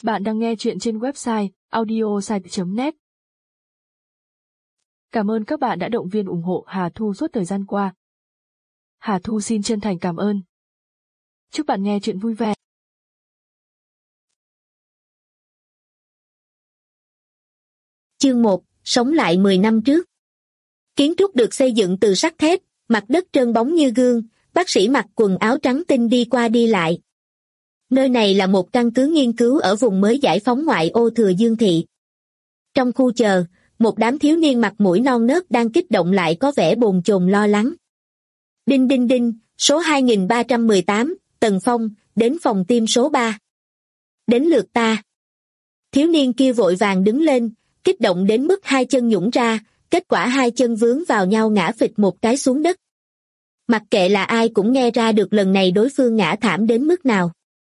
Bạn đang nghe chuyện trên website audiosite.net. Cảm ơn các bạn đã động viên ủng hộ Hà Thu suốt thời gian qua. Hà Thu xin chân thành cảm ơn. Chúc bạn nghe chuyện vui vẻ. Chương 1, sống lại 10 năm trước. Kiến trúc được xây dựng từ sắt thép, mặt đất trơn bóng như gương, bác sĩ mặc quần áo trắng tinh đi qua đi lại. Nơi này là một căn cứ nghiên cứu ở vùng mới giải phóng ngoại ô Thừa Dương Thị. Trong khu chờ, một đám thiếu niên mặt mũi non nớt đang kích động lại có vẻ bồn chồn lo lắng. Đinh đinh đinh, số 2318, Tần Phong, đến phòng tiêm số 3. Đến lượt ta. Thiếu niên kia vội vàng đứng lên, kích động đến mức hai chân nhũn ra, kết quả hai chân vướng vào nhau ngã phịch một cái xuống đất. Mặc kệ là ai cũng nghe ra được lần này đối phương ngã thảm đến mức nào.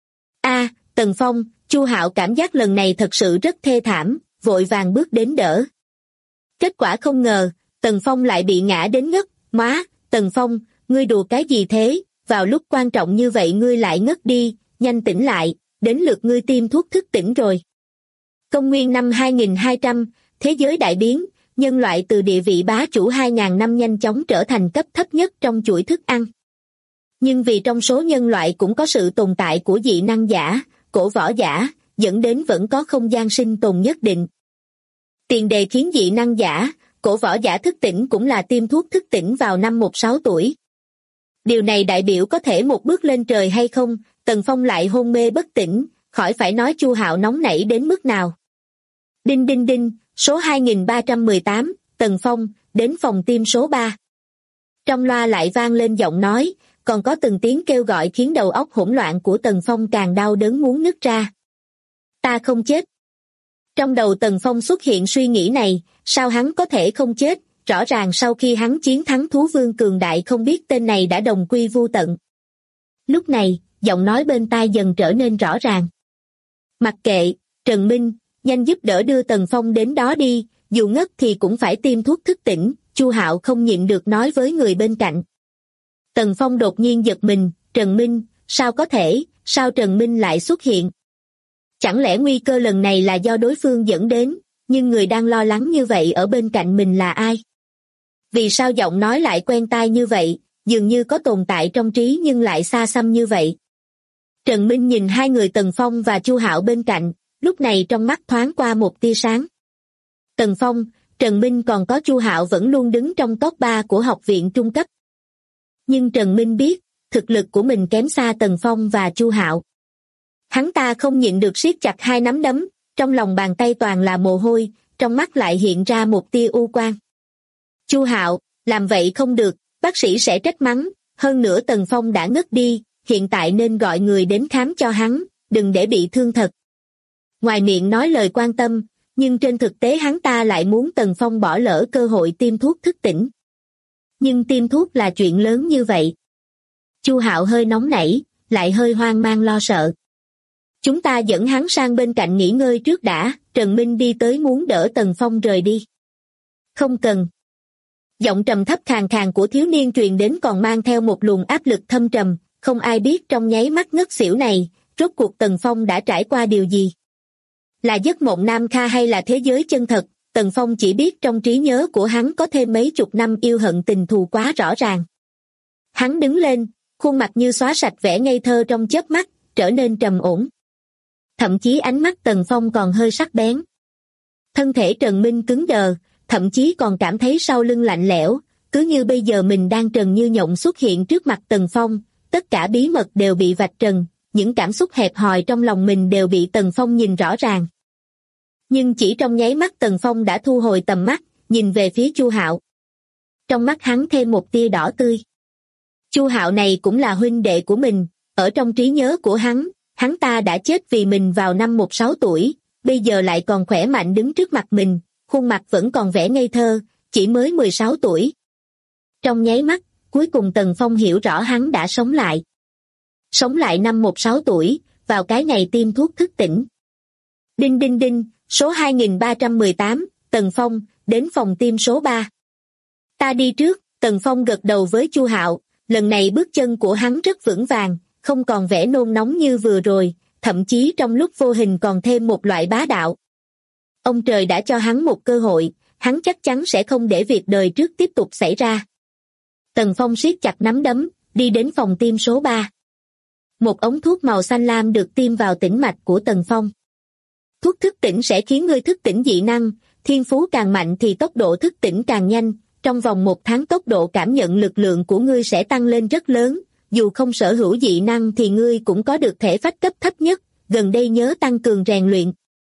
Tần Phong, Chu Hạo cảm giác lần này thật sự rất thê thảm, vội vàng bước đến đỡ. Kết quả không ngờ, Tần Phong lại bị ngã đến ngất. Má, Tần Phong, ngươi đùa cái gì thế, vào lúc quan trọng như vậy ngươi lại ngất đi, nhanh tỉnh lại, đến lượt ngươi tiêm thuốc thức tỉnh rồi. Công nguyên năm 2200, thế giới đại biến, nhân loại từ địa vị bá chủ 2000 năm nhanh chóng trở thành cấp thấp nhất trong chuỗi thức ăn. Nhưng vì trong số nhân loại cũng có sự tồn tại của dị năng giả, cổ võ giả, dẫn đến vẫn có không gian sinh tồn nhất định. Tiền đề khiến dị năng giả, cổ võ giả thức tỉnh cũng là tiêm thuốc thức tỉnh vào năm 16 tuổi. Điều này đại biểu có thể một bước lên trời hay không, Tần Phong lại hôn mê bất tỉnh, khỏi phải nói Chu Hạo nóng nảy đến mức nào. Đinh đinh đinh, số 2318, Tần Phong, đến phòng tiêm số 3. Trong loa lại vang lên giọng nói, còn có từng tiếng kêu gọi khiến đầu óc hỗn loạn của Tần Phong càng đau đớn muốn nứt ra. Ta không chết. Trong đầu Tần Phong xuất hiện suy nghĩ này, sao hắn có thể không chết, rõ ràng sau khi hắn chiến thắng thú vương cường đại không biết tên này đã đồng quy vu tận. Lúc này, giọng nói bên tai dần trở nên rõ ràng. Mặc kệ, Trần Minh, nhanh giúp đỡ đưa Tần Phong đến đó đi, dù ngất thì cũng phải tiêm thuốc thức tỉnh, Chu Hạo không nhịn được nói với người bên cạnh. Tần Phong đột nhiên giật mình, Trần Minh, sao có thể, sao Trần Minh lại xuất hiện? Chẳng lẽ nguy cơ lần này là do đối phương dẫn đến, nhưng người đang lo lắng như vậy ở bên cạnh mình là ai? Vì sao giọng nói lại quen tai như vậy, dường như có tồn tại trong trí nhưng lại xa xăm như vậy? Trần Minh nhìn hai người Tần Phong và Chu Hạo bên cạnh, lúc này trong mắt thoáng qua một tia sáng. Tần Phong, Trần Minh còn có Chu Hạo vẫn luôn đứng trong top 3 của học viện trung cấp. Nhưng Trần Minh biết, thực lực của mình kém xa Tần Phong và Chu Hạo. Hắn ta không nhịn được siết chặt hai nắm đấm, trong lòng bàn tay toàn là mồ hôi, trong mắt lại hiện ra một tia u quang. Chu Hạo, làm vậy không được, bác sĩ sẽ trách mắng, hơn nữa Tần Phong đã ngất đi, hiện tại nên gọi người đến khám cho hắn, đừng để bị thương thật. Ngoài miệng nói lời quan tâm, nhưng trên thực tế hắn ta lại muốn Tần Phong bỏ lỡ cơ hội tiêm thuốc thức tỉnh. Nhưng tiêm thuốc là chuyện lớn như vậy. Chu Hạo hơi nóng nảy, lại hơi hoang mang lo sợ. Chúng ta dẫn hắn sang bên cạnh nghỉ ngơi trước đã, Trần Minh đi tới muốn đỡ Tần Phong rời đi. Không cần. Giọng trầm thấp khàn khàn của thiếu niên truyền đến còn mang theo một luồng áp lực thâm trầm, không ai biết trong nháy mắt ngất xỉu này, rốt cuộc Tần Phong đã trải qua điều gì. Là giấc mộng Nam Kha hay là thế giới chân thật, Tần Phong chỉ biết trong trí nhớ của hắn có thêm mấy chục năm yêu hận tình thù quá rõ ràng. Hắn đứng lên, khuôn mặt như xóa sạch vẻ ngây thơ trong chớp mắt, trở nên trầm ổn. Thậm chí ánh mắt Tần Phong còn hơi sắc bén. Thân thể Trần Minh cứng đờ, thậm chí còn cảm thấy sau lưng lạnh lẽo, cứ như bây giờ mình đang trần như nhộng xuất hiện trước mặt Tần Phong, tất cả bí mật đều bị vạch trần, những cảm xúc hẹp hòi trong lòng mình đều bị Tần Phong nhìn rõ ràng. Nhưng chỉ trong nháy mắt Tần Phong đã thu hồi tầm mắt, nhìn về phía Chu Hạo. Trong mắt hắn thêm một tia đỏ tươi. Chu Hạo này cũng là huynh đệ của mình, ở trong trí nhớ của hắn ta đã chết vì mình vào năm 16 tuổi, bây giờ lại còn khỏe mạnh đứng trước mặt mình, khuôn mặt vẫn còn vẻ ngây thơ, chỉ mới 16 tuổi. Trong nháy mắt, cuối cùng Tần Phong hiểu rõ hắn đã sống lại. Sống lại năm 16 tuổi, vào cái ngày tiêm thuốc thức tỉnh. Đinh đinh đinh, số 2318, Tần Phong, đến phòng tiêm số 3. Ta đi trước, Tần Phong gật đầu với Chu Hạo, lần này bước chân của hắn rất vững vàng, không còn vẻ nôn nóng như vừa rồi, thậm chí trong lúc vô hình còn thêm một loại bá đạo. Ông trời đã cho hắn một cơ hội, hắn chắc chắn sẽ không để việc đời trước tiếp tục xảy ra. Tần Phong siết chặt nắm đấm, đi đến phòng tiêm số 3. Một ống thuốc màu xanh lam được tiêm vào tĩnh mạch của Tần Phong. Thuốc thức tỉnh sẽ khiến ngươi thức tỉnh dị năng, thiên phú càng mạnh thì tốc độ thức tỉnh càng nhanh, trong vòng 1 tháng tốc độ cảm nhận lực lượng của ngươi sẽ tăng lên rất lớn, dù không sở hữu dị năng thì ngươi cũng có được thể phách cấp thấp nhất, gần đây nhớ tăng cường rèn luyện.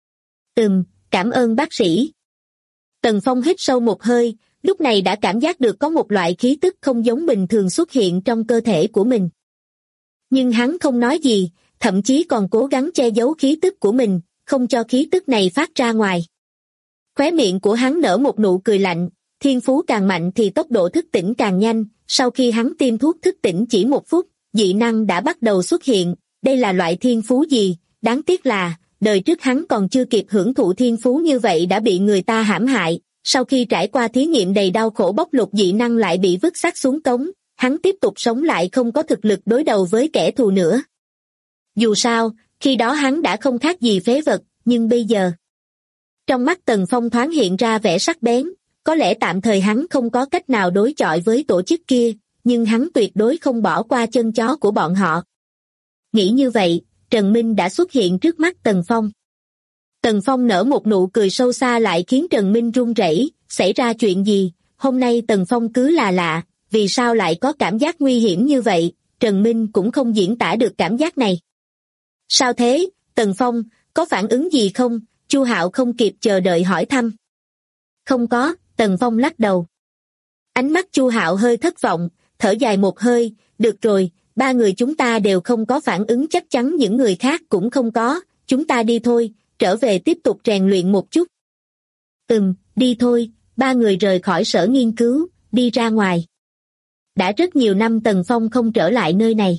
Cảm ơn bác sĩ. Tần Phong hít sâu một hơi, lúc này đã cảm giác được có một loại khí tức không giống bình thường xuất hiện trong cơ thể của mình. Nhưng hắn không nói gì, thậm chí còn cố gắng che giấu khí tức của mình, không cho khí tức này phát ra ngoài. Khóe miệng của hắn nở một nụ cười lạnh, thiên phú càng mạnh thì tốc độ thức tỉnh càng nhanh, sau khi hắn tiêm thuốc thức tỉnh chỉ 1 phút, dị năng đã bắt đầu xuất hiện, đây là loại thiên phú gì, đáng tiếc là, đời trước hắn còn chưa kịp hưởng thụ thiên phú như vậy đã bị người ta hãm hại, sau khi trải qua thí nghiệm đầy đau khổ bóc lột dị năng lại bị vứt xác xuống cống, hắn tiếp tục sống lại không có thực lực đối đầu với kẻ thù nữa. Dù sao, khi đó hắn đã không khác gì phế vật, nhưng bây giờ... Trong mắt Tần Phong thoáng hiện ra vẻ sắc bén, có lẽ tạm thời hắn không có cách nào đối chọi với tổ chức kia, nhưng hắn tuyệt đối không bỏ qua chân chó của bọn họ. Nghĩ như vậy, Trần Minh đã xuất hiện trước mắt Tần Phong. Tần Phong nở một nụ cười sâu xa lại khiến Trần Minh run rẩy, xảy ra chuyện gì, hôm nay Tần Phong cứ là lạ, vì sao lại có cảm giác nguy hiểm như vậy, Trần Minh cũng không diễn tả được cảm giác này. Sao thế, Tần Phong, có phản ứng gì không? Chu Hạo không kịp chờ đợi hỏi thăm. Không có, Tần Phong lắc đầu. Ánh mắt Chu Hạo hơi thất vọng, thở dài một hơi, được rồi, 3 người chúng ta đều không có phản ứng chắc chắn những người khác cũng không có, chúng ta đi thôi, trở về tiếp tục rèn luyện một chút. Đi thôi, 3 người rời khỏi sở nghiên cứu, đi ra ngoài. Đã rất nhiều năm Tần Phong không trở lại nơi này.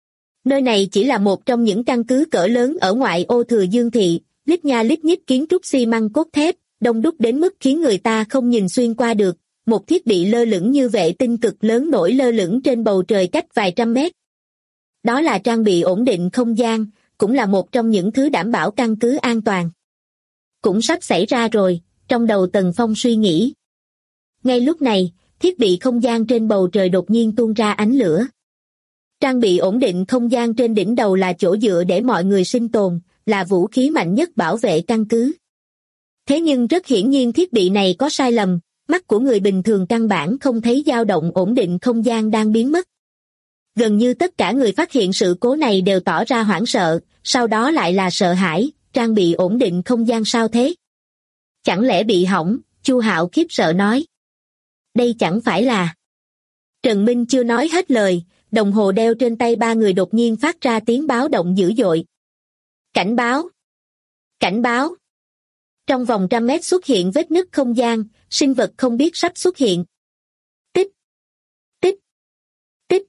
Nơi này chỉ là một trong những căn cứ cỡ lớn ở ngoại ô Thừa Dương Thị, lít nha lít nhít kiến trúc xi măng cốt thép, đông đúc đến mức khiến người ta không nhìn xuyên qua được, một thiết bị lơ lửng như vệ tinh cực lớn nổi lơ lửng trên bầu trời cách vài trăm mét. Đó là trang bị ổn định không gian, cũng là một trong những thứ đảm bảo căn cứ an toàn. Cũng sắp xảy ra rồi, trong đầu Tần Phong suy nghĩ. Ngay lúc này, thiết bị không gian trên bầu trời đột nhiên tuôn ra ánh lửa. Trang bị ổn định không gian trên đỉnh đầu là chỗ dựa để mọi người sinh tồn, là vũ khí mạnh nhất bảo vệ căn cứ. Thế nhưng rất hiển nhiên thiết bị này có sai lầm, mắt của người bình thường căn bản không thấy dao động ổn định không gian đang biến mất. Gần như tất cả người phát hiện sự cố này đều tỏ ra hoảng sợ, sau đó lại là sợ hãi, trang bị ổn định không gian sao thế? Chẳng lẽ bị hỏng, Chu Hạo khiếp sợ nói. Đây chẳng phải là... Trần Minh chưa nói hết lời, đồng hồ đeo trên tay 3 người đột nhiên phát ra tiếng báo động dữ dội. Cảnh báo! Cảnh báo! Trong vòng 100 mét xuất hiện vết nứt không gian, sinh vật không biết sắp xuất hiện. Tích! Tích! Tích!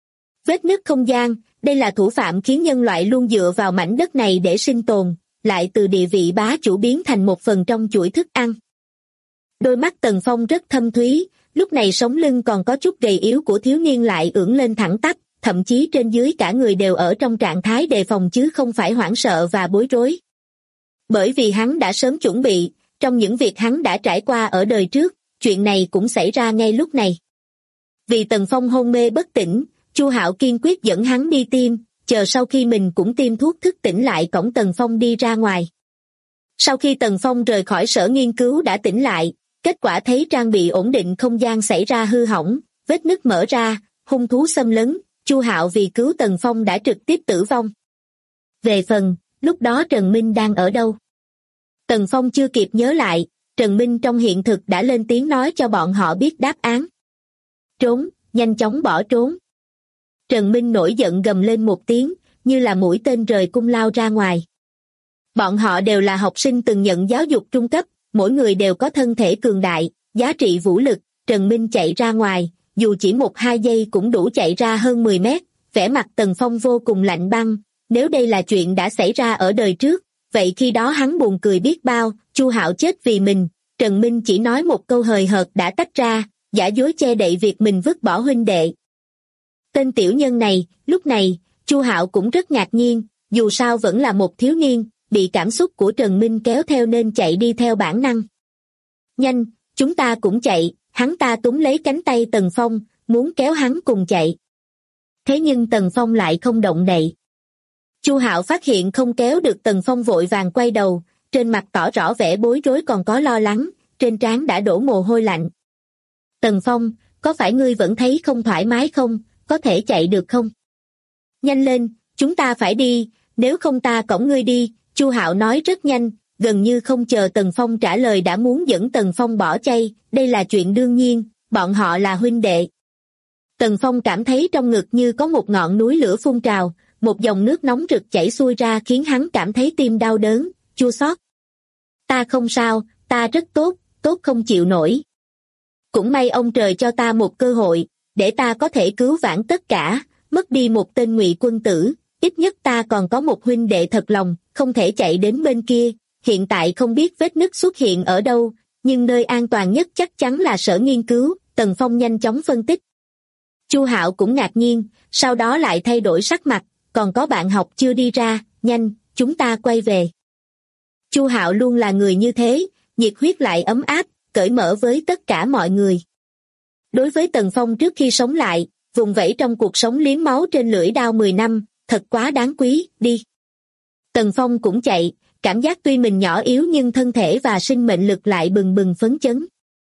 Vết nứt không gian, đây là thủ phạm khiến nhân loại luôn dựa vào mảnh đất này để sinh tồn, lại từ địa vị bá chủ biến thành một phần trong chuỗi thức ăn. Đôi mắt Tần Phong rất thâm thúy, lúc này sống lưng còn có chút gầy yếu của thiếu niên lại ưỡn lên thẳng tắp, thậm chí trên dưới cả người đều ở trong trạng thái đề phòng chứ không phải hoảng sợ và bối rối. Bởi vì hắn đã sớm chuẩn bị, trong những việc hắn đã trải qua ở đời trước, chuyện này cũng xảy ra ngay lúc này. Vì Tần Phong hôn mê bất tỉnh, Chu Hạo kiên quyết dẫn hắn đi tiêm, chờ sau khi mình cũng tiêm thuốc thức tỉnh lại cõng Tần Phong đi ra ngoài. Sau khi Tần Phong rời khỏi sở nghiên cứu đã tỉnh lại, kết quả thấy trang bị ổn định không gian xảy ra hư hỏng, vết nứt mở ra, hung thú xâm lấn, Chu Hạo vì cứu Tần Phong đã trực tiếp tử vong. Về phần, lúc đó Trần Minh đang ở đâu? Tần Phong chưa kịp nhớ lại, Trần Minh trong hiện thực đã lên tiếng nói cho bọn họ biết đáp án. Trốn, nhanh chóng bỏ trốn. Trần Minh nổi giận gầm lên một tiếng, như là mũi tên rời cung lao ra ngoài. Bọn họ đều là học sinh từng nhận giáo dục trung cấp, mỗi người đều có thân thể cường đại, giá trị vũ lực, Trần Minh chạy ra ngoài, dù chỉ 1-2 giây cũng đủ chạy ra hơn 10 mét, vẻ mặt Tần Phong vô cùng lạnh băng, nếu đây là chuyện đã xảy ra ở đời trước, vậy khi đó hắn buồn cười biết bao, Chu Hạo chết vì mình, Trần Minh chỉ nói một câu hời hợt đã tách ra, giả dối che đậy việc mình vứt bỏ huynh đệ. Tên tiểu nhân này, lúc này, Chu Hạo cũng rất ngạc nhiên, dù sao vẫn là một thiếu niên, bị cảm xúc của Trần Minh kéo theo nên chạy đi theo bản năng. Nhanh, chúng ta cũng chạy, hắn ta túm lấy cánh tay Tần Phong, muốn kéo hắn cùng chạy. Thế nhưng Tần Phong lại không động đậy. Chu Hạo phát hiện không kéo được Tần Phong vội vàng quay đầu, trên mặt tỏ rõ vẻ bối rối còn có lo lắng, trên trán đã đổ mồ hôi lạnh. Tần Phong, có phải ngươi vẫn thấy không thoải mái không, có thể chạy được không? Nhanh lên, chúng ta phải đi, nếu không ta cõng ngươi đi, Chu Hạo nói rất nhanh, gần như không chờ Tần Phong trả lời đã muốn dẫn Tần Phong bỏ chay, đây là chuyện đương nhiên, bọn họ là huynh đệ. Tần Phong cảm thấy trong ngực như có một ngọn núi lửa phun trào, một dòng nước nóng rực chảy xuôi ra khiến hắn cảm thấy tim đau đớn, chua xót. Ta không sao, ta rất tốt, tốt không chịu nổi. Cũng may ông trời cho ta một cơ hội, để ta có thể cứu vãn tất cả, mất đi một tên ngụy quân tử, ít nhất ta còn có một huynh đệ thật lòng, không thể chạy đến bên kia, hiện tại không biết vết nứt xuất hiện ở đâu, nhưng nơi an toàn nhất chắc chắn là sở nghiên cứu, Tần Phong nhanh chóng phân tích. Chu Hạo cũng ngạc nhiên, sau đó lại thay đổi sắc mặt, còn có bạn học chưa đi ra, nhanh, chúng ta quay về. Chu Hạo luôn là người như thế, nhiệt huyết lại ấm áp, cởi mở với tất cả mọi người. Đối với Tần Phong trước khi sống lại, vùng vẫy trong cuộc sống liếm máu trên lưỡi đao 10 năm, thật quá đáng quý, đi. Tần Phong cũng chạy, cảm giác tuy mình nhỏ yếu nhưng thân thể và sinh mệnh lực lại bừng bừng phấn chấn.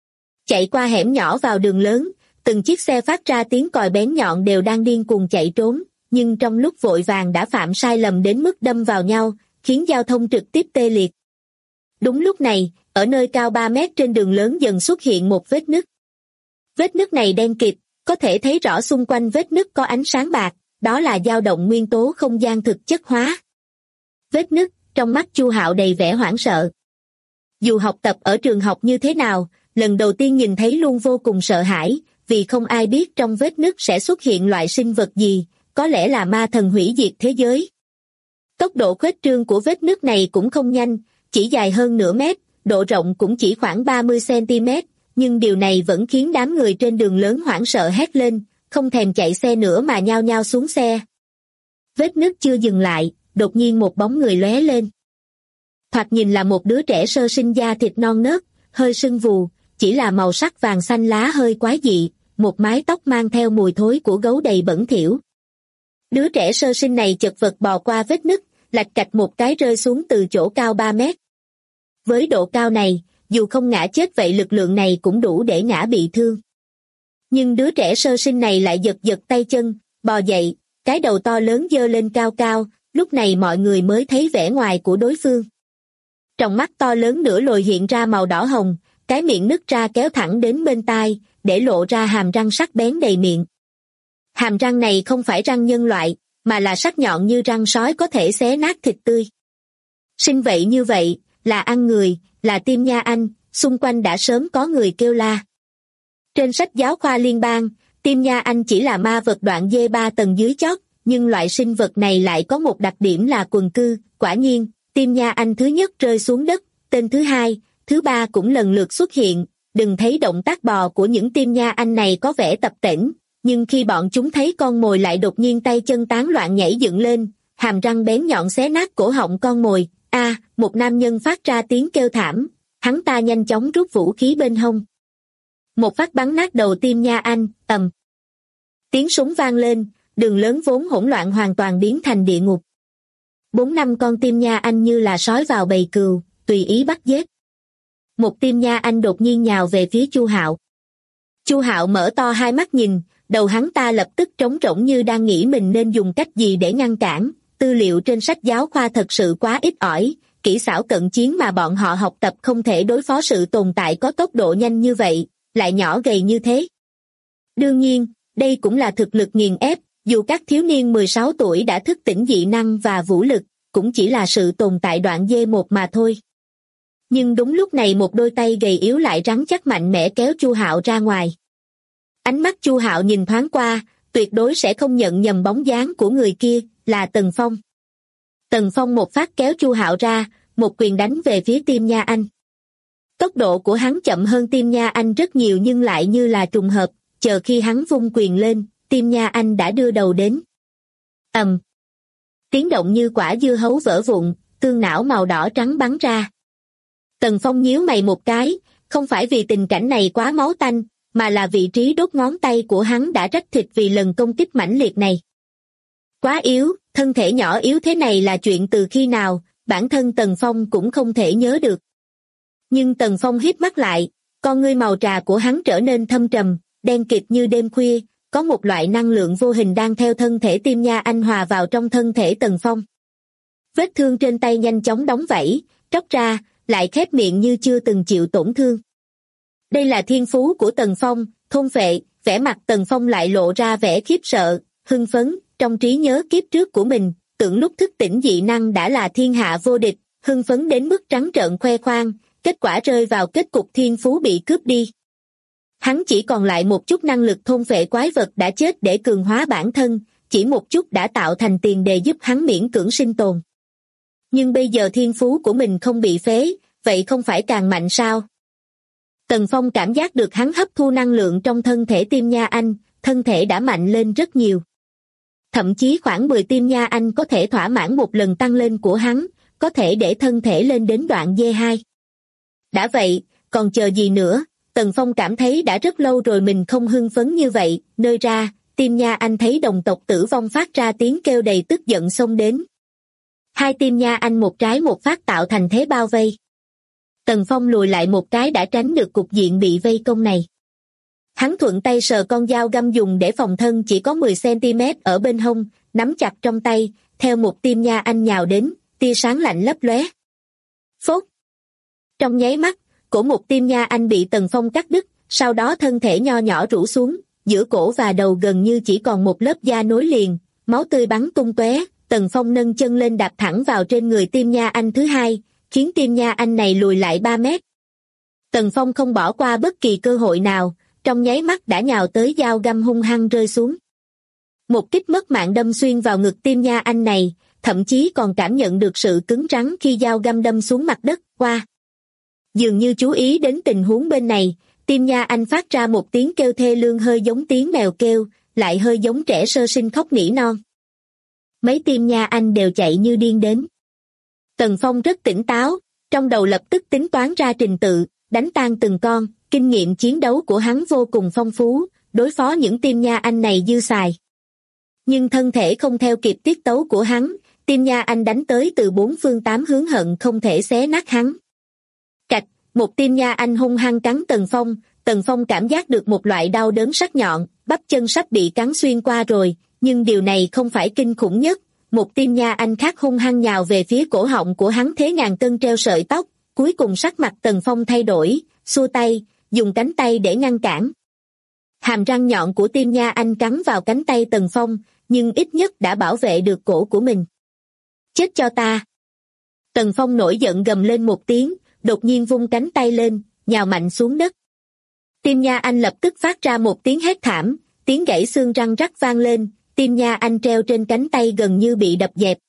Chạy qua hẻm nhỏ vào đường lớn, từng chiếc xe phát ra tiếng còi bén nhọn đều đang điên cuồng chạy trốn, nhưng trong lúc vội vàng đã phạm sai lầm đến mức đâm vào nhau, khiến giao thông trực tiếp tê liệt. Đúng lúc này, ở nơi cao 3 mét trên đường lớn dần xuất hiện một vết nứt. Vết nứt này đen kịt, có thể thấy rõ xung quanh vết nứt có ánh sáng bạc, đó là dao động nguyên tố không gian thực chất hóa. Vết nứt, trong mắt Chu Hạo đầy vẻ hoảng sợ. Dù học tập ở trường học như thế nào, lần đầu tiên nhìn thấy luôn vô cùng sợ hãi, vì không ai biết trong vết nứt sẽ xuất hiện loại sinh vật gì, có lẽ là ma thần hủy diệt thế giới. Tốc độ khuếch trương của vết nứt này cũng không nhanh, chỉ dài hơn nửa mét, độ rộng cũng chỉ khoảng 30 cm, nhưng điều này vẫn khiến đám người trên đường lớn hoảng sợ hét lên, không thèm chạy xe nữa mà nhao nhao xuống xe. Vết nứt chưa dừng lại, đột nhiên một bóng người lóe lên. Thoạt nhìn là một đứa trẻ sơ sinh da thịt non nớt, hơi sưng vù, chỉ là màu sắc vàng xanh lá hơi quái dị, một mái tóc mang theo mùi thối của gấu đầy bẩn thỉu. Đứa trẻ sơ sinh này chật vật bò qua vết nứt, lạch cạch một cái rơi xuống từ chỗ cao 3 mét. Với độ cao này, dù không ngã chết vậy lực lượng này cũng đủ để ngã bị thương. Nhưng đứa trẻ sơ sinh này lại giật giật tay chân, bò dậy, cái đầu to lớn giơ lên cao cao, lúc này mọi người mới thấy vẻ ngoài của đối phương. Trong mắt to lớn nửa lồi hiện ra màu đỏ hồng, cái miệng nứt ra kéo thẳng đến bên tai, để lộ ra hàm răng sắc bén đầy miệng. Hàm răng này không phải răng nhân loại, mà là sắc nhọn như răng sói có thể xé nát thịt tươi. Sinh vậy như vậy, là ăn người, là Tim Nha Anh, xung quanh đã sớm có người kêu la. Trên sách giáo khoa liên bang, Tim Nha Anh chỉ là ma vật đoạn dê 3 tầng dưới chót, nhưng loại sinh vật này lại có một đặc điểm là quần cư, quả nhiên, Tim Nha Anh thứ nhất rơi xuống đất, tên thứ hai, thứ ba cũng lần lượt xuất hiện, đừng thấy động tác bò của những Tim Nha Anh này có vẻ tập tễnh, nhưng khi bọn chúng thấy con mồi lại đột nhiên tay chân tán loạn nhảy dựng lên, hàm răng bén nhọn xé nát cổ họng con mồi. Một nam nhân phát ra tiếng kêu thảm, hắn ta nhanh chóng rút vũ khí bên hông. Một phát bắn nát đầu Tim Nha Anh, ầm. Tiếng súng vang lên, đường lớn vốn hỗn loạn hoàn toàn biến thành địa ngục. 4-5 con Tim Nha Anh như là sói vào bầy cừu, tùy ý bắt giết. Một Tim Nha Anh đột nhiên nhào về phía Chu Hạo. Chu Hạo mở to hai mắt nhìn, đầu hắn ta lập tức trống rỗng như đang nghĩ mình nên dùng cách gì để ngăn cản. Tư liệu trên sách giáo khoa thật sự quá ít ỏi, kỹ xảo cận chiến mà bọn họ học tập không thể đối phó sự tồn tại có tốc độ nhanh như vậy, lại nhỏ gầy như thế. Đương nhiên, đây cũng là thực lực nghiền ép, dù các thiếu niên 16 tuổi đã thức tỉnh dị năng và vũ lực, cũng chỉ là sự tồn tại đoạn dê một mà thôi. Nhưng đúng lúc này một đôi tay gầy yếu lại rắn chắc mạnh mẽ kéo Chu Hạo ra ngoài. Ánh mắt Chu Hạo nhìn thoáng qua, tuyệt đối sẽ không nhận nhầm bóng dáng của người kia, là Tần Phong. Tần Phong một phát kéo Chu Hạo ra, một quyền đánh về phía Tim Nha Anh. Tốc độ của hắn chậm hơn Tim Nha Anh rất nhiều nhưng lại như là trùng hợp, chờ khi hắn vung quyền lên, Tim Nha Anh đã đưa đầu đến. Tiếng động như quả dưa hấu vỡ vụn, tương não màu đỏ trắng bắn ra. Tần Phong nhíu mày một cái, không phải vì tình cảnh này quá máu tanh, mà là vị trí đốt ngón tay của hắn đã rách thịt vì lần công kích mãnh liệt này. Quá yếu, thân thể nhỏ yếu thế này là chuyện từ khi nào, bản thân Tần Phong cũng không thể nhớ được. Nhưng Tần Phong híp mắt lại, con ngươi màu trà của hắn trở nên thâm trầm, đen kịt như đêm khuya, có một loại năng lượng vô hình đang theo thân thể Tim Nha Anh hòa vào trong thân thể Tần Phong. Vết thương trên tay nhanh chóng đóng vảy, tróc ra, lại khép miệng như chưa từng chịu tổn thương. Đây là thiên phú của Tần Phong, thôn phệ, vẻ mặt Tần Phong lại lộ ra vẻ khiếp sợ, hưng phấn, trong trí nhớ kiếp trước của mình, tưởng lúc thức tỉnh dị năng đã là thiên hạ vô địch, hưng phấn đến mức trắng trợn khoe khoang, kết quả rơi vào kết cục thiên phú bị cướp đi. Hắn chỉ còn lại một chút năng lực thôn phệ quái vật đã chết để cường hóa bản thân, chỉ một chút đã tạo thành tiền đề giúp hắn miễn cưỡng sinh tồn. Nhưng bây giờ thiên phú của mình không bị phế, vậy không phải càng mạnh sao? Tần Phong cảm giác được hắn hấp thu năng lượng trong thân thể Tim Nha Anh, thân thể đã mạnh lên rất nhiều. Thậm chí khoảng 10 Tim Nha Anh có thể thỏa mãn một lần tăng lên của hắn, có thể để thân thể lên đến đoạn D2. Đã vậy, còn chờ gì nữa? Tần Phong cảm thấy đã rất lâu rồi mình không hưng phấn như vậy, nơi ra, Tim Nha Anh thấy đồng tộc tử vong phát ra tiếng kêu đầy tức giận xông đến. Hai Tim Nha Anh một trái một phát tạo thành thế bao vây. Tần Phong lùi lại một cái đã tránh được cục diện bị vây công này. Hắn thuận tay sờ con dao găm dùng để phòng thân chỉ có 10 cm ở bên hông, nắm chặt trong tay, theo một Tim Nha Anh nhào đến, tia sáng lạnh lấp lóe. Phốt! Trong nháy mắt, cổ một Tim Nha Anh bị Tần Phong cắt đứt, sau đó thân thể nho nhỏ rũ xuống, giữa cổ và đầu gần như chỉ còn một lớp da nối liền, máu tươi bắn tung tóe. Tần Phong nâng chân lên đạp thẳng vào trên người Tim Nha Anh thứ hai, khiến Tim Nha Anh này lùi lại 3 mét. Tần Phong không bỏ qua bất kỳ cơ hội nào, trong nháy mắt đã nhào tới dao găm hung hăng rơi xuống. Một kích mất mạng đâm xuyên vào ngực Tim Nha Anh này, thậm chí còn cảm nhận được sự cứng rắn khi dao găm đâm xuống mặt đất, qua. Dường như chú ý đến tình huống bên này, Tim Nha Anh phát ra một tiếng kêu thê lương hơi giống tiếng mèo kêu, lại hơi giống trẻ sơ sinh khóc nỉ non. Mấy Tim Nha Anh đều chạy như điên đến. Tần Phong rất tỉnh táo, trong đầu lập tức tính toán ra trình tự, đánh tan từng con, kinh nghiệm chiến đấu của hắn vô cùng phong phú, đối phó những Tim Nha Anh này dư xài. Nhưng thân thể không theo kịp tiết tấu của hắn, Tim Nha Anh đánh tới từ 4 phương 8 hướng hận không thể xé nát hắn. Cạch, một Tim Nha Anh hung hăng cắn Tần Phong cảm giác được một loại đau đớn sắc nhọn, bắp chân sắp bị cắn xuyên qua rồi, nhưng điều này không phải kinh khủng nhất. Một Tim Nha Anh khác hung hăng nhào về phía cổ họng của hắn thế ngàn cân treo sợi tóc, cuối cùng sắc mặt Tần Phong thay đổi, xua tay, dùng cánh tay để ngăn cản. Hàm răng nhọn của Tim Nha Anh cắn vào cánh tay Tần Phong, nhưng ít nhất đã bảo vệ được cổ của mình. Chết cho ta! Tần Phong nổi giận gầm lên một tiếng, đột nhiên vung cánh tay lên, nhào mạnh xuống đất. Tim Nha Anh lập tức phát ra một tiếng hét thảm, tiếng gãy xương răng rắc vang lên, Tim Nha Anh treo trên cánh tay gần như bị đập dẹp.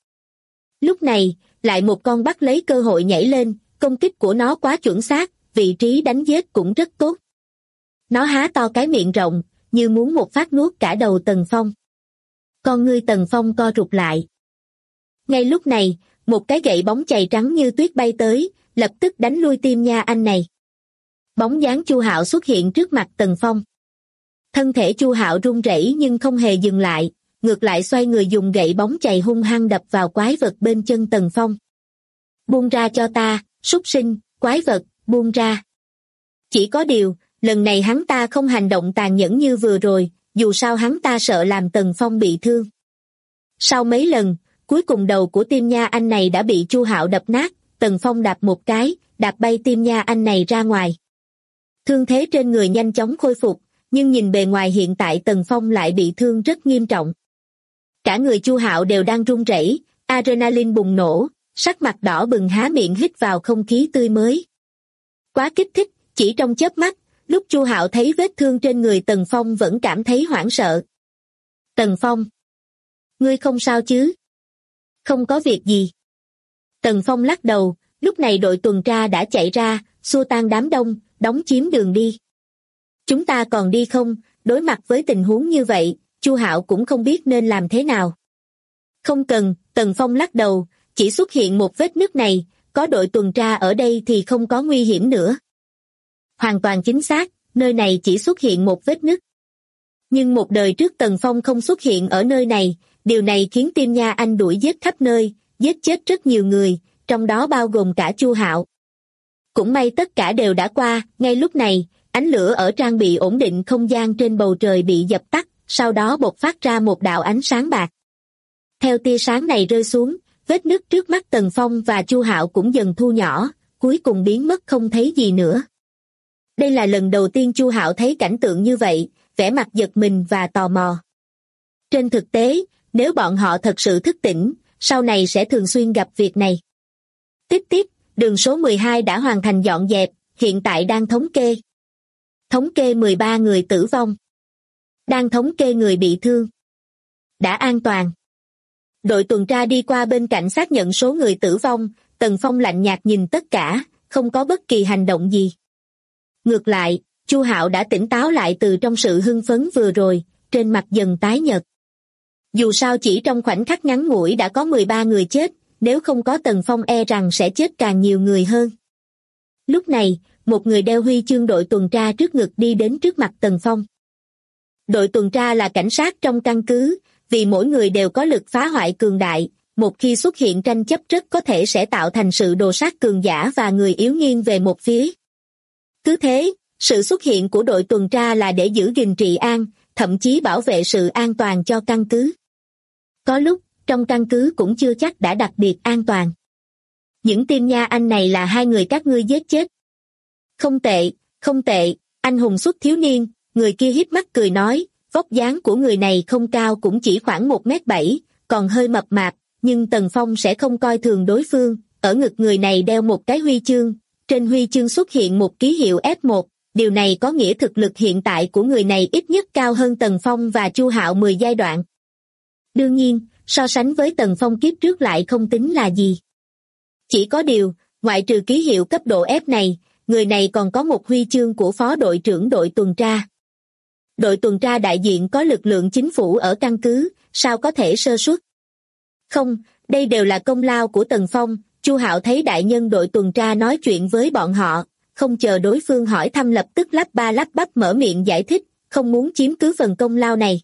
Lúc này, lại một con bắt lấy cơ hội nhảy lên, công kích của nó quá chuẩn xác, vị trí đánh giết cũng rất tốt. Nó há to cái miệng rộng, như muốn một phát nuốt cả đầu Tần Phong. Con ngươi Tần Phong co rụt lại. Ngay lúc này, một cái gậy bóng chày trắng như tuyết bay tới, lập tức đánh lui Tim Nha Anh này. Bóng dáng Chu Hạo xuất hiện trước mặt Tần Phong. Thân thể Chu Hạo run rẩy nhưng không hề dừng lại, ngược lại xoay người dùng gậy bóng chày hung hăng đập vào quái vật bên chân Tần Phong. Buông ra cho ta, súc sinh, quái vật, buông ra. Chỉ có điều, lần này hắn ta không hành động tàn nhẫn như vừa rồi, dù sao hắn ta sợ làm Tần Phong bị thương. Sau mấy lần, cuối cùng đầu của Tim Nha Anh này đã bị Chu Hạo đập nát, Tần Phong đạp một cái, đạp bay Tim Nha Anh này ra ngoài. Thương thế trên người nhanh chóng khôi phục, nhưng nhìn bề ngoài hiện tại Tần Phong lại bị thương rất nghiêm trọng. Cả người Chu Hạo đều đang run rẩy, adrenaline bùng nổ, sắc mặt đỏ bừng há miệng hít vào không khí tươi mới. Quá kích thích, chỉ trong chớp mắt, lúc Chu Hạo thấy vết thương trên người Tần Phong vẫn cảm thấy hoảng sợ. Tần Phong, ngươi không sao chứ? Không có việc gì. Tần Phong lắc đầu, lúc này đội tuần tra đã chạy ra, xua tan đám đông, đóng chiếm đường đi. Chúng ta còn đi không? Đối mặt với tình huống như vậy, Chu Hạo cũng không biết nên làm thế nào. Không cần, Tần Phong lắc đầu, chỉ xuất hiện một vết nứt này, có đội tuần tra ở đây thì không có nguy hiểm nữa. Hoàn toàn chính xác, nơi này chỉ xuất hiện một vết nứt. Nhưng một đời trước Tần Phong không xuất hiện ở nơi này, điều này khiến Tim Nha Anh đuổi giết khắp nơi, giết chết rất nhiều người, trong đó bao gồm cả Chu Hạo. Cũng may tất cả đều đã qua, ngay lúc này, ánh lửa ở trang bị ổn định không gian trên bầu trời bị dập tắt, sau đó bộc phát ra một đạo ánh sáng bạc. Theo tia sáng này rơi xuống, vết nứt trước mắt Tần Phong và Chu Hạo cũng dần thu nhỏ, cuối cùng biến mất không thấy gì nữa. Đây là lần đầu tiên Chu Hạo thấy cảnh tượng như vậy, vẻ mặt giật mình và tò mò. Trên thực tế, nếu bọn họ thật sự thức tỉnh, sau này sẽ thường xuyên gặp việc này. Tiếp tiếp, đường số 12 đã hoàn thành dọn dẹp, hiện tại đang thống kê. Thống kê 13 người tử vong. Đang thống kê người bị thương. Đã an toàn. Đội tuần tra đi qua bên cạnh xác nhận số người tử vong, Tần Phong lạnh nhạt nhìn tất cả, không có bất kỳ hành động gì. Ngược lại, Chu Hạo đã tỉnh táo lại từ trong sự hưng phấn vừa rồi, trên mặt dần tái nhợt. Dù sao chỉ trong khoảnh khắc ngắn ngủi đã có 13 người chết, nếu không có Tần Phong e rằng sẽ chết càng nhiều người hơn. Lúc này, một người đeo huy chương đội tuần tra trước ngực đi đến trước mặt Tần Phong. Đội tuần tra là cảnh sát trong căn cứ, vì mỗi người đều có lực phá hoại cường đại, một khi xuất hiện tranh chấp rất có thể sẽ tạo thành sự đồ sát cường giả và người yếu nghiêng về một phía. Cứ thế, sự xuất hiện của đội tuần tra là để giữ gìn trị an, thậm chí bảo vệ sự an toàn cho căn cứ. Có lúc, trong căn cứ cũng chưa chắc đã đặc biệt an toàn. Những Tim Nha Anh này là hai người các ngươi giết chết. Không tệ, không tệ, anh hùng xuất thiếu niên, người kia híp mắt cười nói, vóc dáng của người này không cao cũng chỉ khoảng 1m7, còn hơi mập mạp, nhưng Tần Phong sẽ không coi thường đối phương, ở ngực người này đeo một cái huy chương, trên huy chương xuất hiện một ký hiệu F1, điều này có nghĩa thực lực hiện tại của người này ít nhất cao hơn Tần Phong và Chu Hạo 10 giai đoạn. Đương nhiên, so sánh với Tần Phong kiếp trước lại không tính là gì. Chỉ có điều, ngoại trừ ký hiệu cấp độ F này, người này còn có một huy chương của phó đội trưởng đội tuần tra. Đội tuần tra đại diện có lực lượng chính phủ ở căn cứ, sao có thể sơ suất? Không, đây đều là công lao của Tần Phong. Chu Hạo thấy đại nhân đội tuần tra nói chuyện với bọn họ, không chờ đối phương hỏi thăm lập tức lắp ba lắp bắp mở miệng giải thích, không muốn chiếm cứ phần công lao này.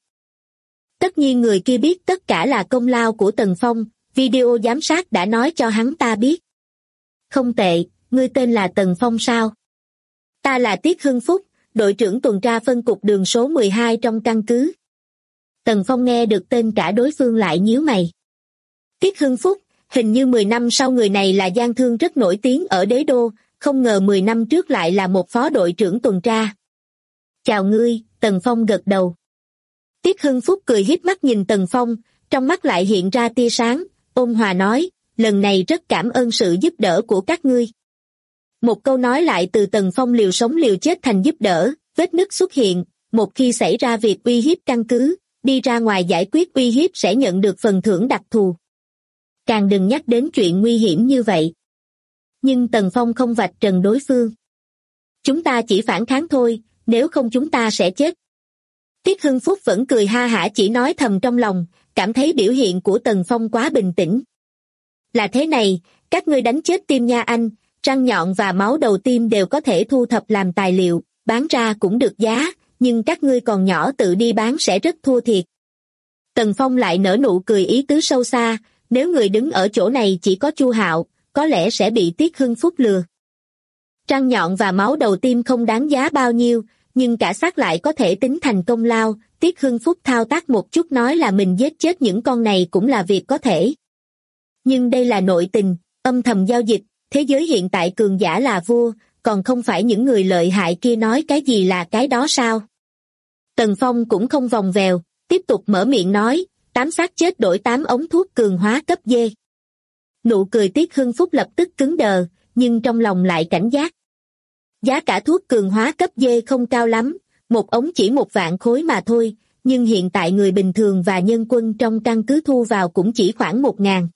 Tất nhiên người kia biết tất cả là công lao của Tần Phong, video giám sát đã nói cho hắn ta biết. Không tệ, ngươi tên là Tần Phong sao? Ta là Tiết Hưng Phúc, đội trưởng tuần tra phân cục đường số 12 trong căn cứ. Tần Phong nghe được tên cả đối phương lại nhíu mày. Tiết Hưng Phúc, hình như 10 năm sau người này là gian thương rất nổi tiếng ở đế đô, không ngờ 10 năm trước lại là một phó đội trưởng tuần tra. Chào ngươi, Tần Phong gật đầu. Tiết Hưng Phúc cười híp mắt nhìn Tần Phong, trong mắt lại hiện ra tia sáng, ôn hòa nói, lần này rất cảm ơn sự giúp đỡ của các ngươi. Một câu nói lại từ Tần Phong liều sống liều chết thành giúp đỡ, vết nứt xuất hiện, một khi xảy ra việc uy hiếp căn cứ, đi ra ngoài giải quyết uy hiếp sẽ nhận được phần thưởng đặc thù. Càng đừng nhắc đến chuyện nguy hiểm như vậy. Nhưng Tần Phong không vạch trần đối phương. Chúng ta chỉ phản kháng thôi, nếu không chúng ta sẽ chết. Tiết Hưng Phúc vẫn cười ha hả chỉ nói thầm trong lòng, cảm thấy biểu hiện của Tần Phong quá bình tĩnh. Là thế này, các ngươi đánh chết Tim Nha Anh, răng nhọn và máu đầu tim đều có thể thu thập làm tài liệu, bán ra cũng được giá, nhưng các ngươi còn nhỏ tự đi bán sẽ rất thua thiệt. Tần Phong lại nở nụ cười ý tứ sâu xa, nếu người đứng ở chỗ này chỉ có Chu Hạo, có lẽ sẽ bị Tiết Hưng Phúc lừa. Răng nhọn và máu đầu tim không đáng giá bao nhiêu, nhưng cả xác lại có thể tính thành công lao. Tiết Hưng Phúc thao tác một chút nói là mình giết chết những con này cũng là việc có thể. Nhưng đây là nội tình, âm thầm giao dịch, thế giới hiện tại cường giả là vua, còn không phải những người lợi hại kia nói cái gì là cái đó sao? Tần Phong cũng không vòng vèo, tiếp tục mở miệng nói, 8 xác chết đổi 8 ống thuốc cường hóa cấp D. Nụ cười Tiết Hưng Phúc lập tức cứng đờ, nhưng trong lòng lại cảnh giác. Giá cả thuốc cường hóa cấp D không cao lắm, một ống chỉ 1 vạn khối mà thôi, nhưng hiện tại người bình thường và nhân quân trong căn cứ thu vào cũng chỉ khoảng 1.000.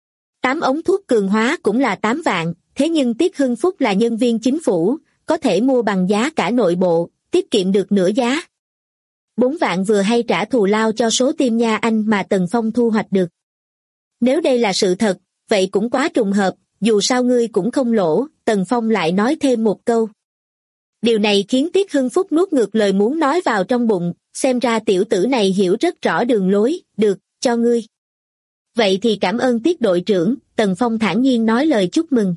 8 ống thuốc cường hóa cũng là 8 vạn, thế nhưng Tiết Hưng Phúc là nhân viên chính phủ, có thể mua bằng giá cả nội bộ, tiết kiệm được nửa giá. 4 vạn vừa hay trả thù lao cho số Tim Nha Anh mà Tần Phong thu hoạch được. Nếu đây là sự thật, vậy cũng quá trùng hợp, dù sao ngươi cũng không lỗ, Tần Phong lại nói thêm một câu. Điều này khiến Tiết Hưng Phúc nuốt ngược lời muốn nói vào trong bụng, xem ra tiểu tử này hiểu rất rõ đường lối, được, cho ngươi. Vậy thì cảm ơn Tiết đội trưởng, Tần Phong thản nhiên nói lời chúc mừng.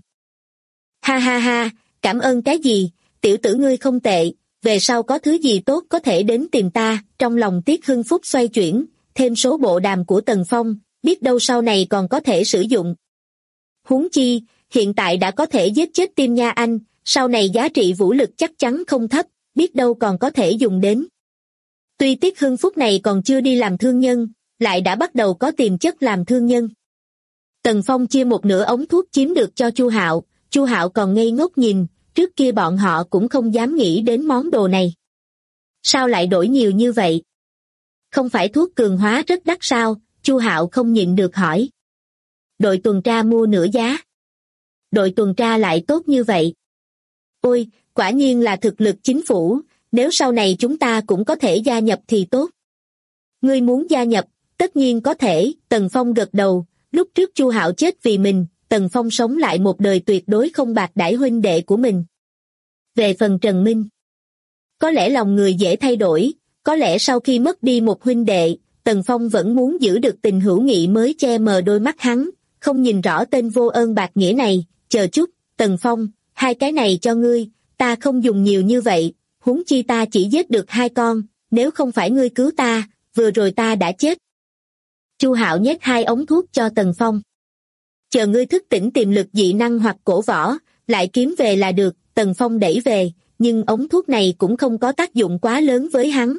Ha ha ha, cảm ơn cái gì, tiểu tử ngươi không tệ, về sau có thứ gì tốt có thể đến tìm ta, trong lòng Tiết Hưng Phúc xoay chuyển, thêm số bộ đàm của Tần Phong, biết đâu sau này còn có thể sử dụng. Huống chi, hiện tại đã có thể giết chết Tim Nha Anh, sau này giá trị vũ lực chắc chắn không thấp, biết đâu còn có thể dùng đến. Tuy Tiết Hưng Phúc này còn chưa đi làm thương nhân, lại đã bắt đầu có tiềm chất làm thương nhân. Tần Phong chia một nửa ống thuốc chiếm được cho Chu Hạo còn ngây ngốc nhìn, trước kia bọn họ cũng không dám nghĩ đến món đồ này. Sao lại đổi nhiều như vậy? Không phải thuốc cường hóa rất đắt sao? Chu Hạo không nhịn được hỏi. Đội tuần tra mua nửa giá. Đội tuần tra lại tốt như vậy. Ôi, quả nhiên là thực lực chính phủ, nếu sau này chúng ta cũng có thể gia nhập thì tốt. Ngươi muốn gia nhập, tất nhiên có thể, Tần Phong gật đầu, lúc trước Chu Hạo chết vì mình, Tần Phong sống lại một đời tuyệt đối không bạc đãi huynh đệ của mình. Về phần Trần Minh, có lẽ lòng người dễ thay đổi, có lẽ sau khi mất đi một huynh đệ, Tần Phong vẫn muốn giữ được tình hữu nghị mới che mờ đôi mắt hắn, không nhìn rõ tên vô ơn bạc nghĩa này, chờ chút, Tần Phong, hai cái này cho ngươi, ta không dùng nhiều như vậy, huống chi ta chỉ giết được 2 con, nếu không phải ngươi cứu ta, vừa rồi ta đã chết. Chu Hạo nhét 2 ống thuốc cho Tần Phong. Chờ ngươi thức tỉnh tiềm lực dị năng hoặc cổ võ, lại kiếm về là được, Tần Phong đẩy về, nhưng ống thuốc này cũng không có tác dụng quá lớn với hắn.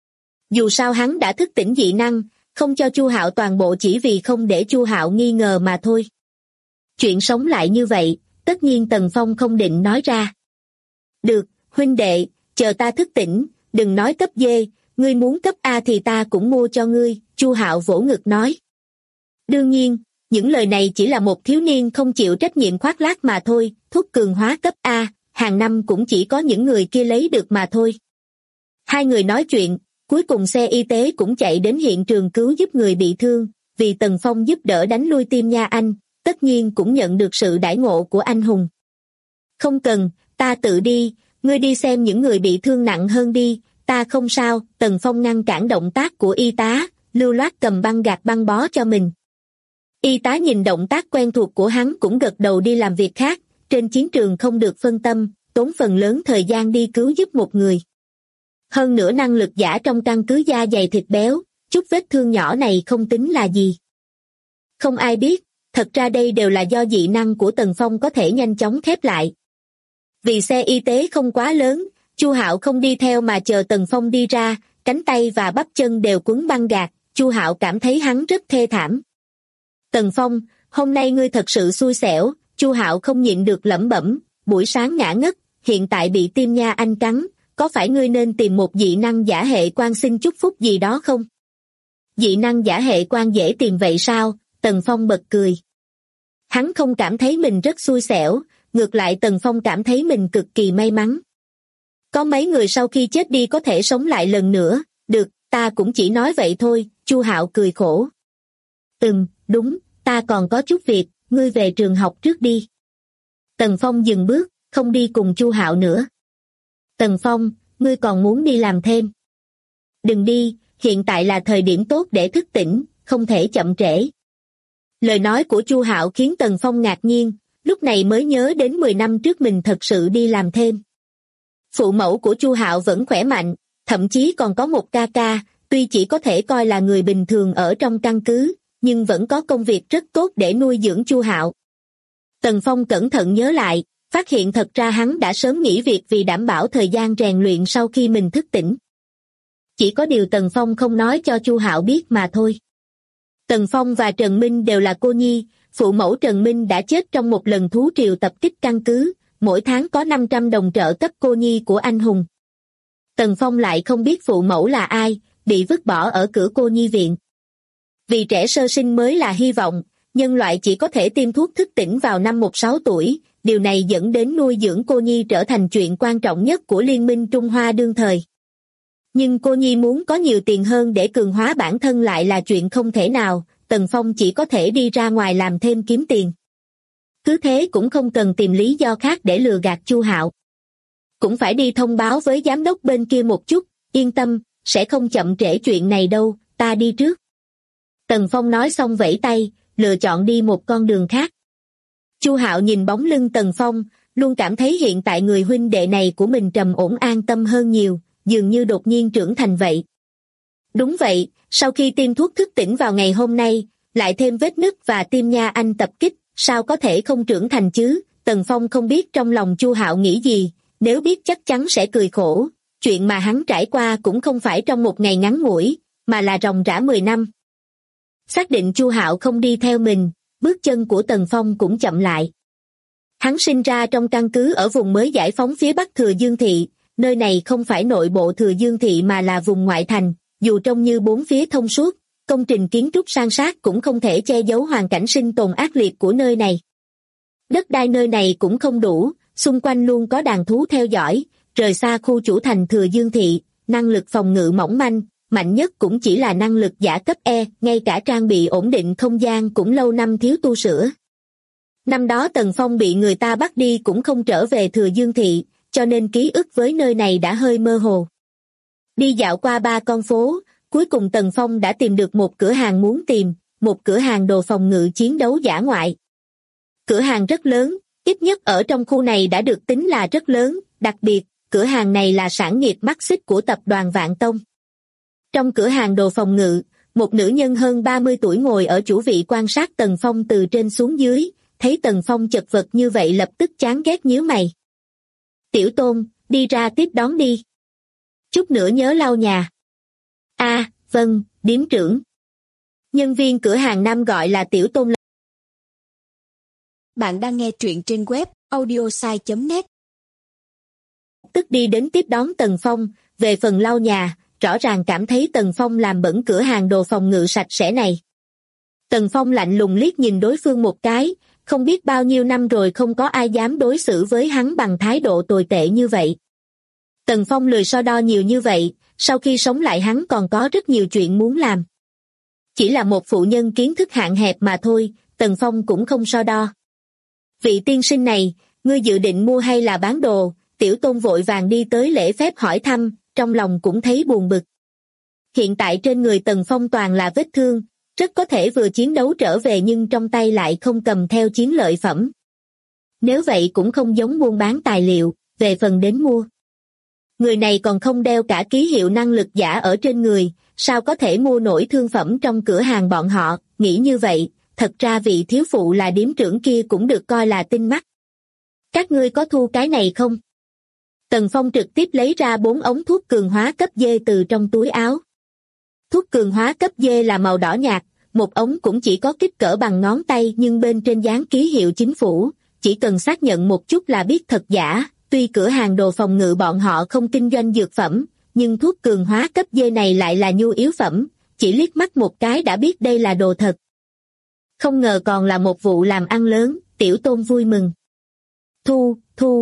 Dù sao hắn đã thức tỉnh dị năng, không cho Chu Hạo toàn bộ chỉ vì không để Chu Hạo nghi ngờ mà thôi. Chuyện sống lại như vậy, tất nhiên Tần Phong không định nói ra. Được, huynh đệ, chờ ta thức tỉnh, đừng nói cấp D, ngươi muốn cấp A thì ta cũng mua cho ngươi, Chu Hạo vỗ ngực nói. Đương nhiên, những lời này chỉ là một thiếu niên không chịu trách nhiệm khoác lác mà thôi, thuốc cường hóa cấp A, hàng năm cũng chỉ có những người kia lấy được mà thôi. Hai người nói chuyện, cuối cùng xe y tế cũng chạy đến hiện trường cứu giúp người bị thương, vì Tần Phong giúp đỡ đánh lui Tim Nha Anh, tất nhiên cũng nhận được sự đãi ngộ của anh hùng. Không cần, ta tự đi, ngươi đi xem những người bị thương nặng hơn đi, ta không sao, Tần Phong ngăn cản động tác của y tá, lưu loát cầm băng gạc băng bó cho mình. Y tá nhìn động tác quen thuộc của hắn cũng gật đầu đi làm việc khác, trên chiến trường không được phân tâm, tốn phần lớn thời gian đi cứu giúp một người. Hơn nữa năng lực giả trong căn cứ da dày thịt béo, chút vết thương nhỏ này không tính là gì. Không ai biết, thật ra đây đều là do dị năng của Tần Phong có thể nhanh chóng khép lại. Vì xe y tế không quá lớn, Chu Hạo không đi theo mà chờ Tần Phong đi ra, cánh tay và bắp chân đều quấn băng gạc, Chu Hạo cảm thấy hắn rất thê thảm. Tần Phong, hôm nay ngươi thật sự xui xẻo, Chu Hạo không nhịn được lẩm bẩm, buổi sáng ngã ngất, hiện tại bị Tim Nha Anh cắn, có phải ngươi nên tìm một dị năng giả hệ quan xin chúc phúc gì đó không? Dị năng giả hệ quan dễ tìm vậy sao? Tần Phong bật cười. Hắn không cảm thấy mình rất xui xẻo, ngược lại Tần Phong cảm thấy mình cực kỳ may mắn. Có mấy người sau khi chết đi có thể sống lại lần nữa, được, ta cũng chỉ nói vậy thôi, Chu Hạo cười khổ. Đúng, ta còn có chút việc, ngươi về trường học trước đi. Tần Phong dừng bước, không đi cùng Chu Hạo nữa. Tần Phong, ngươi còn muốn đi làm thêm? Đừng đi, hiện tại là thời điểm tốt để thức tỉnh, không thể chậm trễ. Lời nói của Chu Hạo khiến Tần Phong ngạc nhiên, lúc này mới nhớ đến 10 năm trước mình thật sự đi làm thêm. Phụ mẫu của Chu Hạo vẫn khỏe mạnh, thậm chí còn có một ca ca, tuy chỉ có thể coi là người bình thường ở trong căn cứ, nhưng vẫn có công việc rất tốt để nuôi dưỡng Chu Hạo. Tần Phong cẩn thận nhớ lại, phát hiện thật ra hắn đã sớm nghỉ việc vì đảm bảo thời gian rèn luyện sau khi mình thức tỉnh. Chỉ có điều Tần Phong không nói cho Chu Hạo biết mà thôi. Tần Phong và Trần Minh đều là cô nhi, phụ mẫu Trần Minh đã chết trong một lần thú triều tập kích căn cứ, mỗi tháng có 500 đồng trợ cấp cô nhi của anh hùng. Tần Phong lại không biết phụ mẫu là ai, bị vứt bỏ ở cửa cô nhi viện. Vì trẻ sơ sinh mới là hy vọng, nhân loại chỉ có thể tiêm thuốc thức tỉnh vào năm 16 tuổi, điều này dẫn đến nuôi dưỡng cô nhi trở thành chuyện quan trọng nhất của Liên minh Trung Hoa đương thời. Nhưng cô nhi muốn có nhiều tiền hơn để cường hóa bản thân lại là chuyện không thể nào, Tần Phong chỉ có thể đi ra ngoài làm thêm kiếm tiền. Cứ thế cũng không cần tìm lý do khác để lừa gạt Chu Hạo. Cũng phải đi thông báo với giám đốc bên kia một chút, yên tâm, sẽ không chậm trễ chuyện này đâu, ta đi trước. Tần Phong nói xong vẫy tay, lựa chọn đi một con đường khác. Chu Hạo nhìn bóng lưng Tần Phong, luôn cảm thấy hiện tại người huynh đệ này của mình trầm ổn an tâm hơn nhiều, dường như đột nhiên trưởng thành vậy. Đúng vậy, sau khi tiêm thuốc thức tỉnh vào ngày hôm nay, lại thêm vết nứt và tim nha anh tập kích, sao có thể không trưởng thành chứ? Tần Phong không biết trong lòng Chu Hạo nghĩ gì, nếu biết chắc chắn sẽ cười khổ, chuyện mà hắn trải qua cũng không phải trong một ngày ngắn ngủi, mà là ròng rã 10 năm. Xác định Chu Hạo không đi theo mình, bước chân của Tần Phong cũng chậm lại. Hắn sinh ra trong căn cứ ở vùng mới giải phóng phía bắc Thừa Dương Thị, nơi này không phải nội bộ Thừa Dương Thị mà là vùng ngoại thành, dù trông như bốn phía thông suốt, công trình kiến trúc san sát cũng không thể che giấu hoàn cảnh sinh tồn ác liệt của nơi này. Đất đai nơi này cũng không đủ, xung quanh luôn có đàn thú theo dõi, rời xa khu chủ thành Thừa Dương Thị, năng lực phòng ngự mỏng manh, mạnh nhất cũng chỉ là năng lực giả cấp E, ngay cả trang bị ổn định không gian cũng lâu năm thiếu tu sửa. Năm đó Tần Phong bị người ta bắt đi cũng không trở về Thừa Dương Thị, cho nên ký ức với nơi này đã hơi mơ hồ. Đi dạo qua 3 con phố, cuối cùng Tần Phong đã tìm được một cửa hàng muốn tìm, một cửa hàng đồ phòng ngự chiến đấu dã ngoại. Cửa hàng rất lớn, ít nhất ở trong khu này đã được tính là rất lớn, đặc biệt, cửa hàng này là sản nghiệp mắt xích của tập đoàn Vạn Tông. Trong cửa hàng đồ phòng ngự, một nữ nhân hơn 30 tuổi ngồi ở chủ vị quan sát Tần Phong từ trên xuống dưới, thấy Tần Phong chật vật như vậy lập tức chán ghét nhíu mày. Tiểu Tôn, đi ra tiếp đón đi. Chút nữa nhớ lau nhà. Vâng, điếm trưởng. Nhân viên cửa hàng nam gọi là Tiểu Tôn. Bạn đang nghe truyện trên web audiosai.net. Tức đi đến tiếp đón Tần Phong, về phần lau nhà, rõ ràng cảm thấy Tần Phong làm bẩn cửa hàng đồ phòng ngự sạch sẽ này. Tần Phong lạnh lùng liếc nhìn đối phương một cái, không biết bao nhiêu năm rồi không có ai dám đối xử với hắn bằng thái độ tồi tệ như vậy. Tần Phong lười so đo nhiều như vậy, sau khi sống lại hắn còn có rất nhiều chuyện muốn làm. Chỉ là một phụ nhân kiến thức hạn hẹp mà thôi, Tần Phong cũng không so đo. Vị tiên sinh này, ngươi dự định mua hay là bán đồ? Tiểu Tôn vội vàng đi tới lễ phép hỏi thăm, trong lòng cũng thấy buồn bực. Hiện tại trên người Tần Phong toàn là vết thương, rất có thể vừa chiến đấu trở về nhưng trong tay lại không cầm theo chiến lợi phẩm. Nếu vậy cũng không giống buôn bán tài liệu, về phần đến mua. Người này còn không đeo cả ký hiệu năng lực giả ở trên người, sao có thể mua nổi thương phẩm trong cửa hàng bọn họ? Nghĩ như vậy, thật ra vị thiếu phụ là điếm trưởng kia cũng được coi là tinh mắt. Các ngươi có thu cái này không? Tần Phong trực tiếp lấy ra 4 ống thuốc cường hóa cấp D từ trong túi áo. Thuốc cường hóa cấp D là màu đỏ nhạt, một ống cũng chỉ có kích cỡ bằng ngón tay nhưng bên trên dán ký hiệu chính phủ, chỉ cần xác nhận một chút là biết thật giả. Tuy cửa hàng đồ phòng ngự bọn họ không kinh doanh dược phẩm, nhưng thuốc cường hóa cấp D này lại là nhu yếu phẩm, chỉ liếc mắt một cái đã biết đây là đồ thật. Không ngờ còn là một vụ làm ăn lớn, Tiểu Tôn vui mừng. Thu.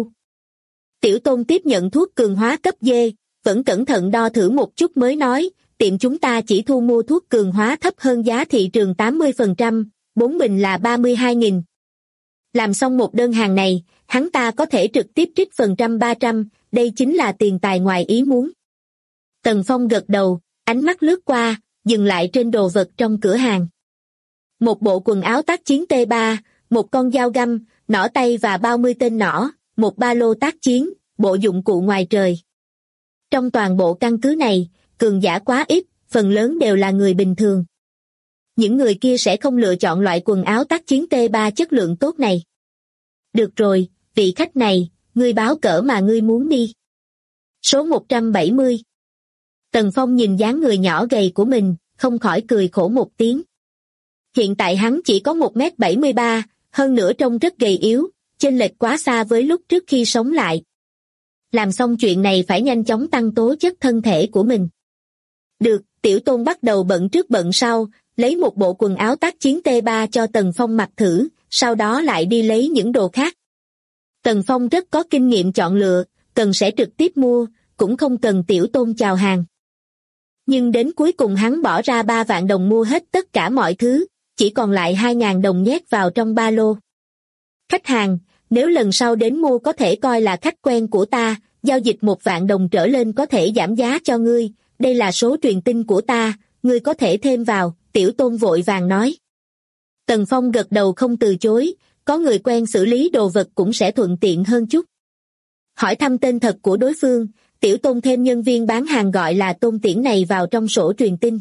Tiểu Tôn tiếp nhận thuốc cường hóa cấp D, vẫn cẩn thận đo thử một chút mới nói, tiệm chúng ta chỉ thu mua thuốc cường hóa thấp hơn giá thị trường 80%, 4 bình là 32.000. Làm xong một đơn hàng này, hắn ta có thể trực tiếp trích phần trăm 300, đây chính là tiền tài ngoài ý muốn. Tần Phong gật đầu, ánh mắt lướt qua, dừng lại trên đồ vật trong cửa hàng. Một bộ quần áo tác chiến T3, một con dao găm, nỏ tay và bao mươi tên nỏ, một ba lô tác chiến, bộ dụng cụ ngoài trời. Trong toàn bộ căn cứ này, cường giả quá ít, phần lớn đều là người bình thường. Những người kia sẽ không lựa chọn loại quần áo tác chiến T3 chất lượng tốt này. Được rồi, vị khách này, ngươi báo cỡ mà ngươi muốn đi. Số 170. Tần Phong nhìn dáng người nhỏ gầy của mình, không khỏi cười khổ một tiếng. Hiện tại hắn chỉ có 1m73, hơn nữa trông rất gầy yếu, chênh lệch quá xa với lúc trước khi sống lại. Làm xong chuyện này phải nhanh chóng tăng tố chất thân thể của mình. Được, Tiểu Tôn bắt đầu bận trước bận sau, lấy một bộ quần áo tác chiến T3 cho Tần Phong mặc thử, sau đó lại đi lấy những đồ khác. Tần Phong rất có kinh nghiệm chọn lựa, cần sẽ trực tiếp mua, cũng không cần Tiểu Tôn chào hàng. Nhưng đến cuối cùng hắn bỏ ra 3 vạn đồng mua hết tất cả mọi thứ, chỉ còn lại 2.000 đồng nhét vào trong ba lô. Khách hàng, nếu lần sau đến mua có thể coi là khách quen của ta, giao dịch 1.000 đồng trở lên có thể giảm giá cho ngươi, đây là số truyền tin của ta, ngươi có thể thêm vào, Tiểu Tôn vội vàng nói. Tần Phong gật đầu không từ chối, có người quen xử lý đồ vật cũng sẽ thuận tiện hơn chút. Hỏi thăm tên thật của đối phương, Tiểu Tôn thêm nhân viên bán hàng gọi là Tôn Tiễn này vào trong sổ truyền tin.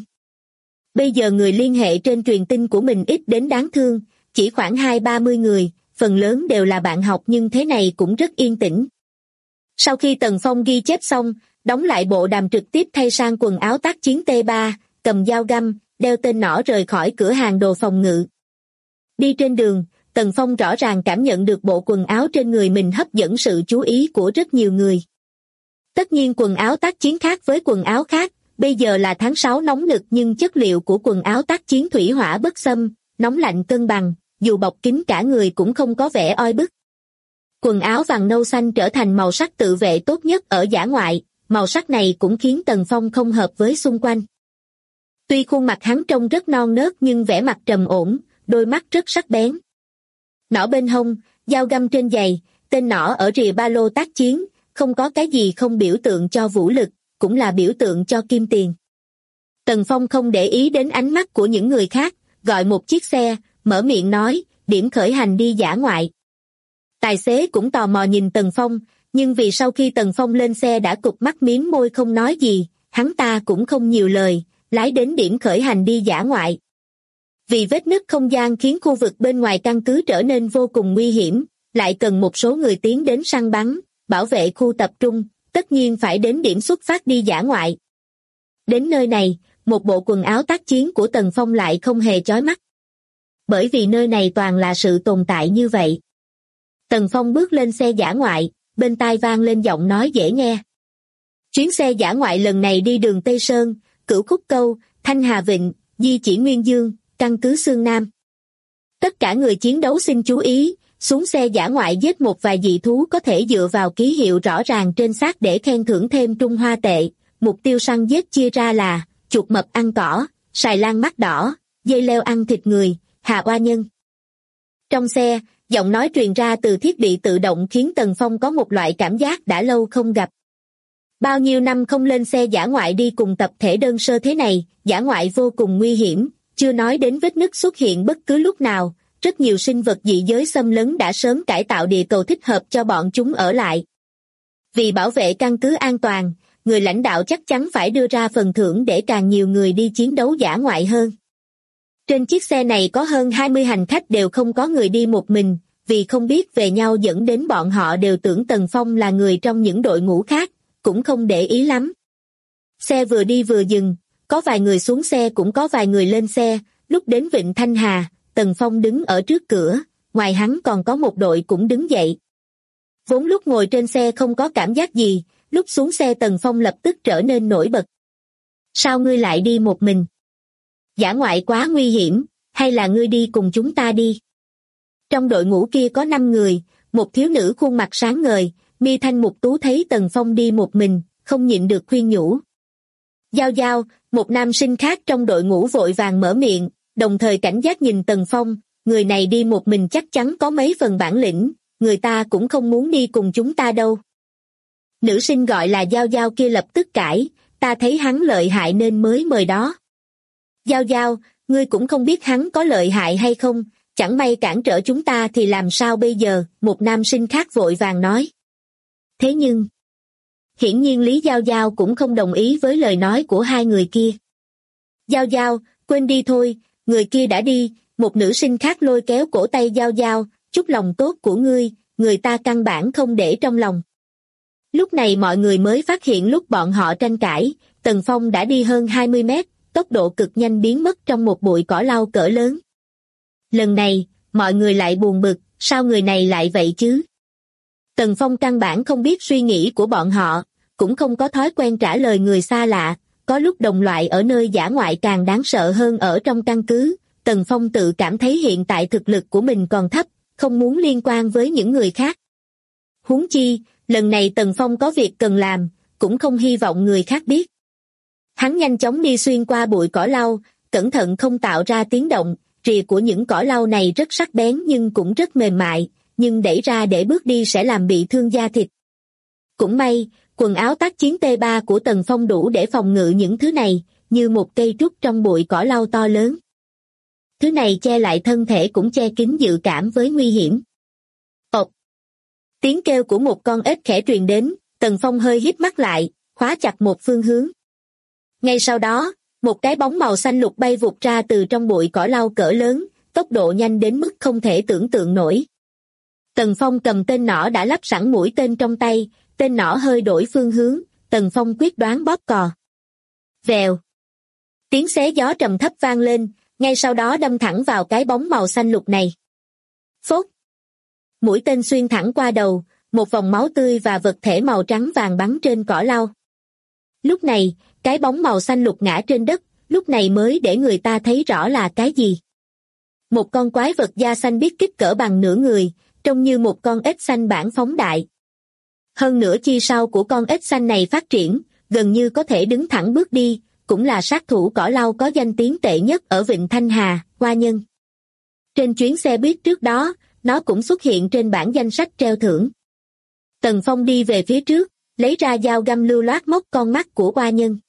Bây giờ người liên hệ trên truyền tin của mình ít đến đáng thương, chỉ khoảng 20-30 người, phần lớn đều là bạn học nhưng thế này cũng rất yên tĩnh. Sau khi Tần Phong ghi chép xong, đóng lại bộ đàm trực tiếp thay sang quần áo tác chiến T3, cầm dao găm, đeo tên nỏ rời khỏi cửa hàng đồ phòng ngự. Đi trên đường, Tần Phong rõ ràng cảm nhận được bộ quần áo trên người mình hấp dẫn sự chú ý của rất nhiều người. Tất nhiên quần áo tác chiến khác với quần áo khác, bây giờ là tháng 6 nóng nực nhưng chất liệu của quần áo tác chiến thủy hỏa bất xâm, nóng lạnh cân bằng, dù bọc kín cả người cũng không có vẻ oi bức. Quần áo vàng nâu xanh trở thành màu sắc tự vệ tốt nhất ở dã ngoại, màu sắc này cũng khiến Tần Phong không hợp với xung quanh. Tuy khuôn mặt hắn trông rất non nớt nhưng vẻ mặt trầm ổn, đôi mắt rất sắc bén. Nỏ bên hông, dao găm trên giày, tên nỏ ở rìa ba lô tác chiến, không có cái gì không biểu tượng cho vũ lực, cũng là biểu tượng cho kim tiền. Tần Phong không để ý đến ánh mắt của những người khác, gọi một chiếc xe, mở miệng nói, điểm khởi hành đi dã ngoại. Tài xế cũng tò mò nhìn Tần Phong, nhưng vì sau khi Tần Phong lên xe đã cụp mắt miếm môi không nói gì, hắn ta cũng không nhiều lời, lái đến điểm khởi hành đi dã ngoại. Vì vết nứt không gian khiến khu vực bên ngoài căn cứ trở nên vô cùng nguy hiểm, lại cần một số người tiến đến săn bắn, bảo vệ khu tập trung, tất nhiên phải đến điểm xuất phát đi dã ngoại. Đến nơi này, một bộ quần áo tác chiến của Tần Phong lại không hề chói mắt. Bởi vì nơi này toàn là sự tồn tại như vậy. Tần Phong bước lên xe dã ngoại, bên tai vang lên giọng nói dễ nghe. Chuyến xe dã ngoại lần này đi đường Tây Sơn, Cửu Khúc Câu, Thanh Hà Vịnh, Di Chỉ Nguyên Dương, căn cứ Xương Nam. Tất cả người chiến đấu xin chú ý, xuống xe dã ngoại giết một vài dị thú có thể dựa vào ký hiệu rõ ràng trên xác để khen thưởng thêm Trung Hoa tệ. Mục tiêu săn giết chia ra là chuột mập ăn cỏ, sài lan mắt đỏ, dây leo ăn thịt người, hà oa nhân. Trong xe, giọng nói truyền ra từ thiết bị tự động khiến Tần Phong có một loại cảm giác đã lâu không gặp. Bao nhiêu năm không lên xe dã ngoại đi cùng tập thể đơn sơ thế này, dã ngoại vô cùng nguy hiểm, chưa nói đến vết nứt xuất hiện bất cứ lúc nào, rất nhiều sinh vật dị giới xâm lấn đã sớm cải tạo địa cầu thích hợp cho bọn chúng ở lại. Vì bảo vệ căn cứ an toàn, người lãnh đạo chắc chắn phải đưa ra phần thưởng để càng nhiều người đi chiến đấu dã ngoại hơn. Trên chiếc xe này có hơn 20 hành khách đều không có người đi một mình, vì không biết về nhau dẫn đến bọn họ đều tưởng Tần Phong là người trong những đội ngũ khác, cũng không để ý lắm. Xe vừa đi vừa dừng, có vài người xuống xe cũng có vài người lên xe, lúc đến Vịnh Thanh Hà, Tần Phong đứng ở trước cửa, ngoài hắn còn có một đội cũng đứng dậy. Vốn lúc ngồi trên xe không có cảm giác gì, lúc xuống xe Tần Phong lập tức trở nên nổi bật. Sao ngươi lại đi một mình? Dã ngoại quá nguy hiểm, hay là ngươi đi cùng chúng ta đi? Trong đội ngũ kia có 5 người, một thiếu nữ khuôn mặt sáng ngời, mi thanh mục tú thấy Tần Phong đi một mình, không nhịn được khuyên nhủ. Giao Giao, một nam sinh khác trong đội ngũ vội vàng mở miệng, đồng thời cảnh giác nhìn Tần Phong, người này đi một mình chắc chắn có mấy phần bản lĩnh, người ta cũng không muốn đi cùng chúng ta đâu. Nữ sinh gọi là Giao Giao kia lập tức cãi, ta thấy hắn lợi hại nên mới mời đó. Giao Giao, ngươi cũng không biết hắn có lợi hại hay không, chẳng may cản trở chúng ta thì làm sao bây giờ, một nam sinh khác vội vàng nói. Thế nhưng, hiển nhiên Lý Giao Giao cũng không đồng ý với lời nói của hai người kia. Giao Giao, quên đi thôi, người kia đã đi, một nữ sinh khác lôi kéo cổ tay Giao Giao, chút lòng tốt của ngươi, người ta căn bản không để trong lòng. Lúc này mọi người mới phát hiện lúc bọn họ tranh cãi, Tần Phong đã đi hơn 20 mét, tốc độ cực nhanh biến mất trong một bụi cỏ lau cỡ lớn. Lần này, mọi người lại buồn bực, sao người này lại vậy chứ? Tần Phong căn bản không biết suy nghĩ của bọn họ, cũng không có thói quen trả lời người xa lạ, có lúc đồng loại ở nơi dã ngoại càng đáng sợ hơn ở trong căn cứ. Tần Phong tự cảm thấy hiện tại thực lực của mình còn thấp, không muốn liên quan với những người khác. Huống chi, lần này Tần Phong có việc cần làm, cũng không hy vọng người khác biết. Hắn nhanh chóng đi xuyên qua bụi cỏ lau, cẩn thận không tạo ra tiếng động, rìa của những cỏ lau này rất sắc bén nhưng cũng rất mềm mại, nhưng đẩy ra để bước đi sẽ làm bị thương da thịt. Cũng may, quần áo tác chiến T3 của Tần Phong đủ để phòng ngự những thứ này, như một cây trúc trong bụi cỏ lau to lớn. Thứ này che lại thân thể cũng che kín dự cảm với nguy hiểm. Ộp! Tiếng kêu của một con ếch khẽ truyền đến, Tần Phong hơi híp mắt lại, khóa chặt một phương hướng. Ngay sau đó, một cái bóng màu xanh lục bay vụt ra từ trong bụi cỏ lau cỡ lớn, tốc độ nhanh đến mức không thể tưởng tượng nổi. Tần Phong cầm tên nỏ đã lắp sẵn mũi tên trong tay, tên nỏ hơi đổi phương hướng, Tần Phong quyết đoán bóp cò. Vèo! Tiếng xé gió trầm thấp vang lên, ngay sau đó đâm thẳng vào cái bóng màu xanh lục này. Phốt! Mũi tên xuyên thẳng qua đầu, một vòng máu tươi và vật thể màu trắng vàng bắn trên cỏ lau. Lúc này, cái bóng màu xanh lục ngã trên đất, lúc này mới để người ta thấy rõ là cái gì. Một con quái vật da xanh biết kích cỡ bằng nửa người, trông như một con ếch xanh bản phóng đại. Hơn nữa chi sau của con ếch xanh này phát triển, gần như có thể đứng thẳng bước đi, cũng là sát thủ cỏ lau có danh tiếng tệ nhất ở Vịnh Thanh Hà, Hoa Nhân. Trên chuyến xe buýt trước đó, nó cũng xuất hiện trên bảng danh sách treo thưởng. Tần Phong đi về phía trước, lấy ra dao găm lưu loát móc con mắt của Hoa Nhân.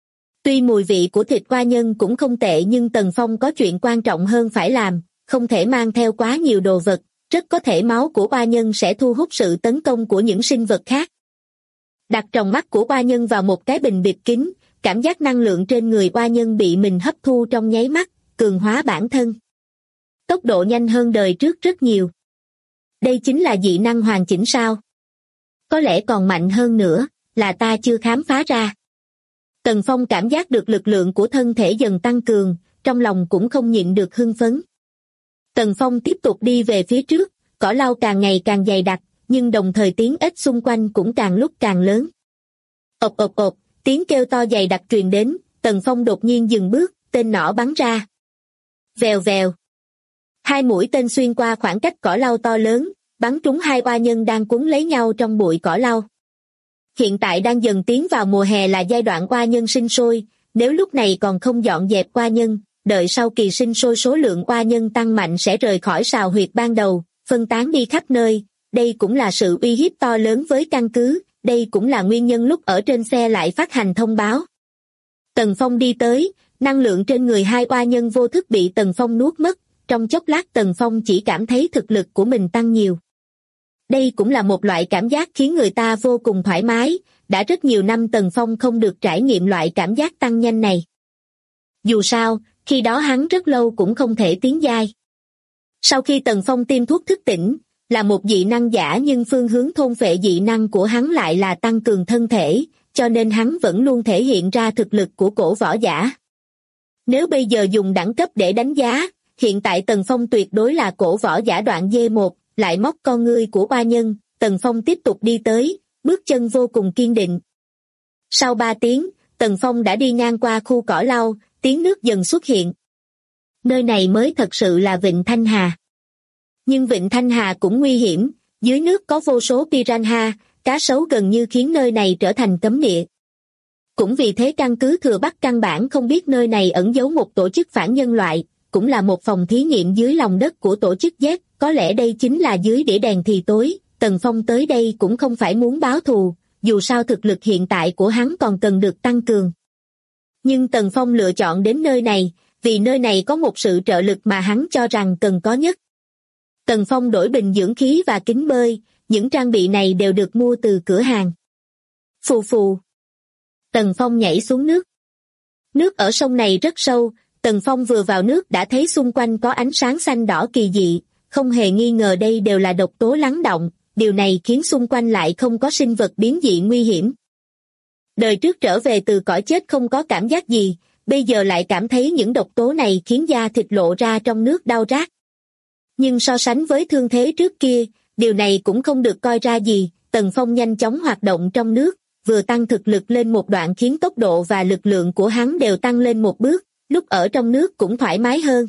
Tuy mùi vị của thịt Hoa Nhân cũng không tệ nhưng Tần Phong có chuyện quan trọng hơn phải làm, không thể mang theo quá nhiều đồ vật, rất có thể máu của Hoa Nhân sẽ thu hút sự tấn công của những sinh vật khác. Đặt tròng mắt của Hoa Nhân vào một cái bình bịt kín, cảm giác năng lượng trên người Hoa Nhân bị mình hấp thu trong nháy mắt, cường hóa bản thân. Tốc độ nhanh hơn đời trước rất nhiều. Đây chính là dị năng hoàn chỉnh sao? Có lẽ còn mạnh hơn nữa, là ta chưa khám phá ra. Tần Phong cảm giác được lực lượng của thân thể dần tăng cường, trong lòng cũng không nhịn được hưng phấn. Tần Phong tiếp tục đi về phía trước, cỏ lau càng ngày càng dày đặc, nhưng đồng thời tiếng ếch xung quanh cũng càng lúc càng lớn. Ộp ộp ộp, tiếng kêu to dày đặc truyền đến, Tần Phong đột nhiên dừng bước, tên nỏ bắn ra. Vèo vèo. Hai mũi tên xuyên qua khoảng cách cỏ lau to lớn, bắn trúng hai Hoa Nhân đang quấn lấy nhau trong bụi cỏ lau. Hiện tại đang dần tiến vào mùa hè là giai đoạn Hoa Nhân sinh sôi, nếu lúc này còn không dọn dẹp Hoa Nhân, đợi sau kỳ sinh sôi số lượng Hoa Nhân tăng mạnh sẽ rời khỏi sào huyệt ban đầu, phân tán đi khắp nơi, đây cũng là sự uy hiếp to lớn với căn cứ, đây cũng là nguyên nhân lúc ở trên xe lại phát hành thông báo. Tần Phong đi tới, năng lượng trên người hai Hoa Nhân vô thức bị Tần Phong nuốt mất, trong chốc lát Tần Phong chỉ cảm thấy thực lực của mình tăng nhiều. Đây cũng là một loại cảm giác khiến người ta vô cùng thoải mái, đã rất nhiều năm Tần Phong không được trải nghiệm loại cảm giác tăng nhanh này. Dù sao, khi đó hắn rất lâu cũng không thể tiến giai. Sau khi Tần Phong tiêm thuốc thức tỉnh, là một dị năng giả nhưng phương hướng thôn phệ dị năng của hắn lại là tăng cường thân thể, cho nên hắn vẫn luôn thể hiện ra thực lực của cổ võ giả. Nếu bây giờ dùng đẳng cấp để đánh giá, hiện tại Tần Phong tuyệt đối là cổ võ giả đoạn D1, lại móc con ngươi của Hoa Nhân, Tần Phong tiếp tục đi tới, bước chân vô cùng kiên định. Sau 3 tiếng, Tần Phong đã đi ngang qua khu cỏ lau, tiếng nước dần xuất hiện. Nơi này mới thật sự là Vịnh Thanh Hà. Nhưng Vịnh Thanh Hà cũng nguy hiểm, dưới nước có vô số piranha, cá sấu gần như khiến nơi này trở thành cấm địa. Cũng vì thế căn cứ Thừa Bắc căn bản không biết nơi này ẩn giấu một tổ chức phản nhân loại, cũng là một phòng thí nghiệm dưới lòng đất của tổ chức Z, có lẽ đây chính là dưới đĩa đèn thì tối, Tần Phong tới đây cũng không phải muốn báo thù, dù sao thực lực hiện tại của hắn còn cần được tăng cường. Nhưng Tần Phong lựa chọn đến nơi này, vì nơi này có một sự trợ lực mà hắn cho rằng cần có nhất. Tần Phong đổi bình dưỡng khí và kính bơi, những trang bị này đều được mua từ cửa hàng. Phù phù. Tần Phong nhảy xuống nước. Nước ở sông này rất sâu, Tần Phong vừa vào nước đã thấy xung quanh có ánh sáng xanh đỏ kỳ dị, không hề nghi ngờ đây đều là độc tố lắng đọng, điều này khiến xung quanh lại không có sinh vật biến dị nguy hiểm. Đời trước trở về từ cõi chết không có cảm giác gì, bây giờ lại cảm thấy những độc tố này khiến da thịt lộ ra trong nước đau rát. Nhưng so sánh với thương thế trước kia, điều này cũng không được coi ra gì, Tần Phong nhanh chóng hoạt động trong nước, vừa tăng thực lực lên một đoạn khiến tốc độ và lực lượng của hắn đều tăng lên một bước, lúc ở trong nước cũng thoải mái hơn.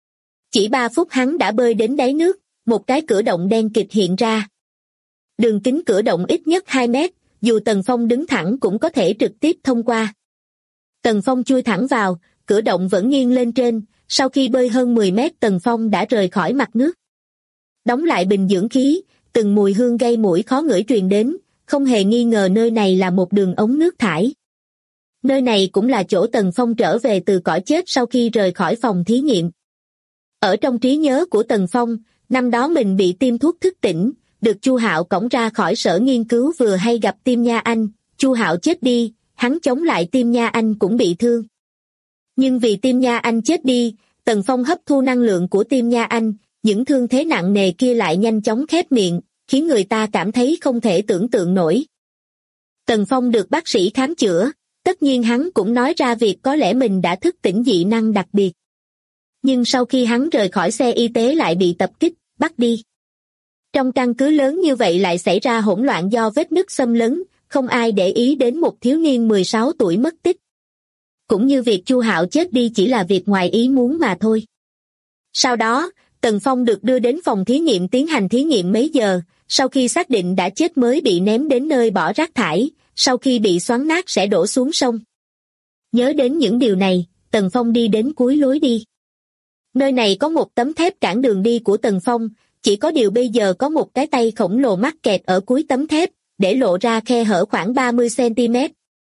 Chỉ 3 phút hắn đã bơi đến đáy nước, một cái cửa động đen kịt hiện ra. Đường kính cửa động ít nhất 2 mét, dù Tần Phong đứng thẳng cũng có thể trực tiếp thông qua. Tần Phong chui thẳng vào, cửa động vẫn nghiêng lên trên, Sau khi bơi hơn 10 mét Tần Phong đã rời khỏi mặt nước. Đóng lại bình dưỡng khí, từng mùi hương gây mũi khó ngửi truyền đến, không hề nghi ngờ nơi này là một đường ống nước thải. Nơi này cũng là chỗ Tần Phong trở về từ cõi chết sau khi rời khỏi phòng thí nghiệm. Ở trong trí nhớ của Tần Phong, năm đó mình bị tiêm thuốc thức tỉnh, được Chu Hạo cõng ra khỏi sở nghiên cứu vừa hay gặp Tim Nha Anh, Chu Hạo chết đi, hắn chống lại Tim Nha Anh cũng bị thương. Nhưng vì Tim Nha Anh chết đi, Tần Phong hấp thu năng lượng của Tim Nha Anh, những thương thế nặng nề kia lại nhanh chóng khép miệng, khiến người ta cảm thấy không thể tưởng tượng nổi. Tần Phong được bác sĩ khám chữa, tất nhiên hắn cũng nói ra việc có lẽ mình đã thức tỉnh dị năng đặc biệt. Nhưng sau khi hắn rời khỏi xe y tế lại bị tập kích, bắt đi. Trong căn cứ lớn như vậy lại xảy ra hỗn loạn do vết nứt xâm lấn, không ai để ý đến một thiếu niên 16 tuổi mất tích. Cũng như việc Chu Hạo chết đi chỉ là việc ngoài ý muốn mà thôi. Sau đó, Tần Phong được đưa đến phòng thí nghiệm tiến hành thí nghiệm mấy giờ, sau khi xác định đã chết mới bị ném đến nơi bỏ rác thải, sau khi bị xoắn nát sẽ đổ xuống sông. Nhớ đến những điều này, Tần Phong đi đến cuối lối đi. Nơi này có một tấm thép cản đường đi của Tần Phong, chỉ có điều bây giờ có một cái tay khổng lồ mắc kẹt ở cuối tấm thép, để lộ ra khe hở khoảng 30 cm.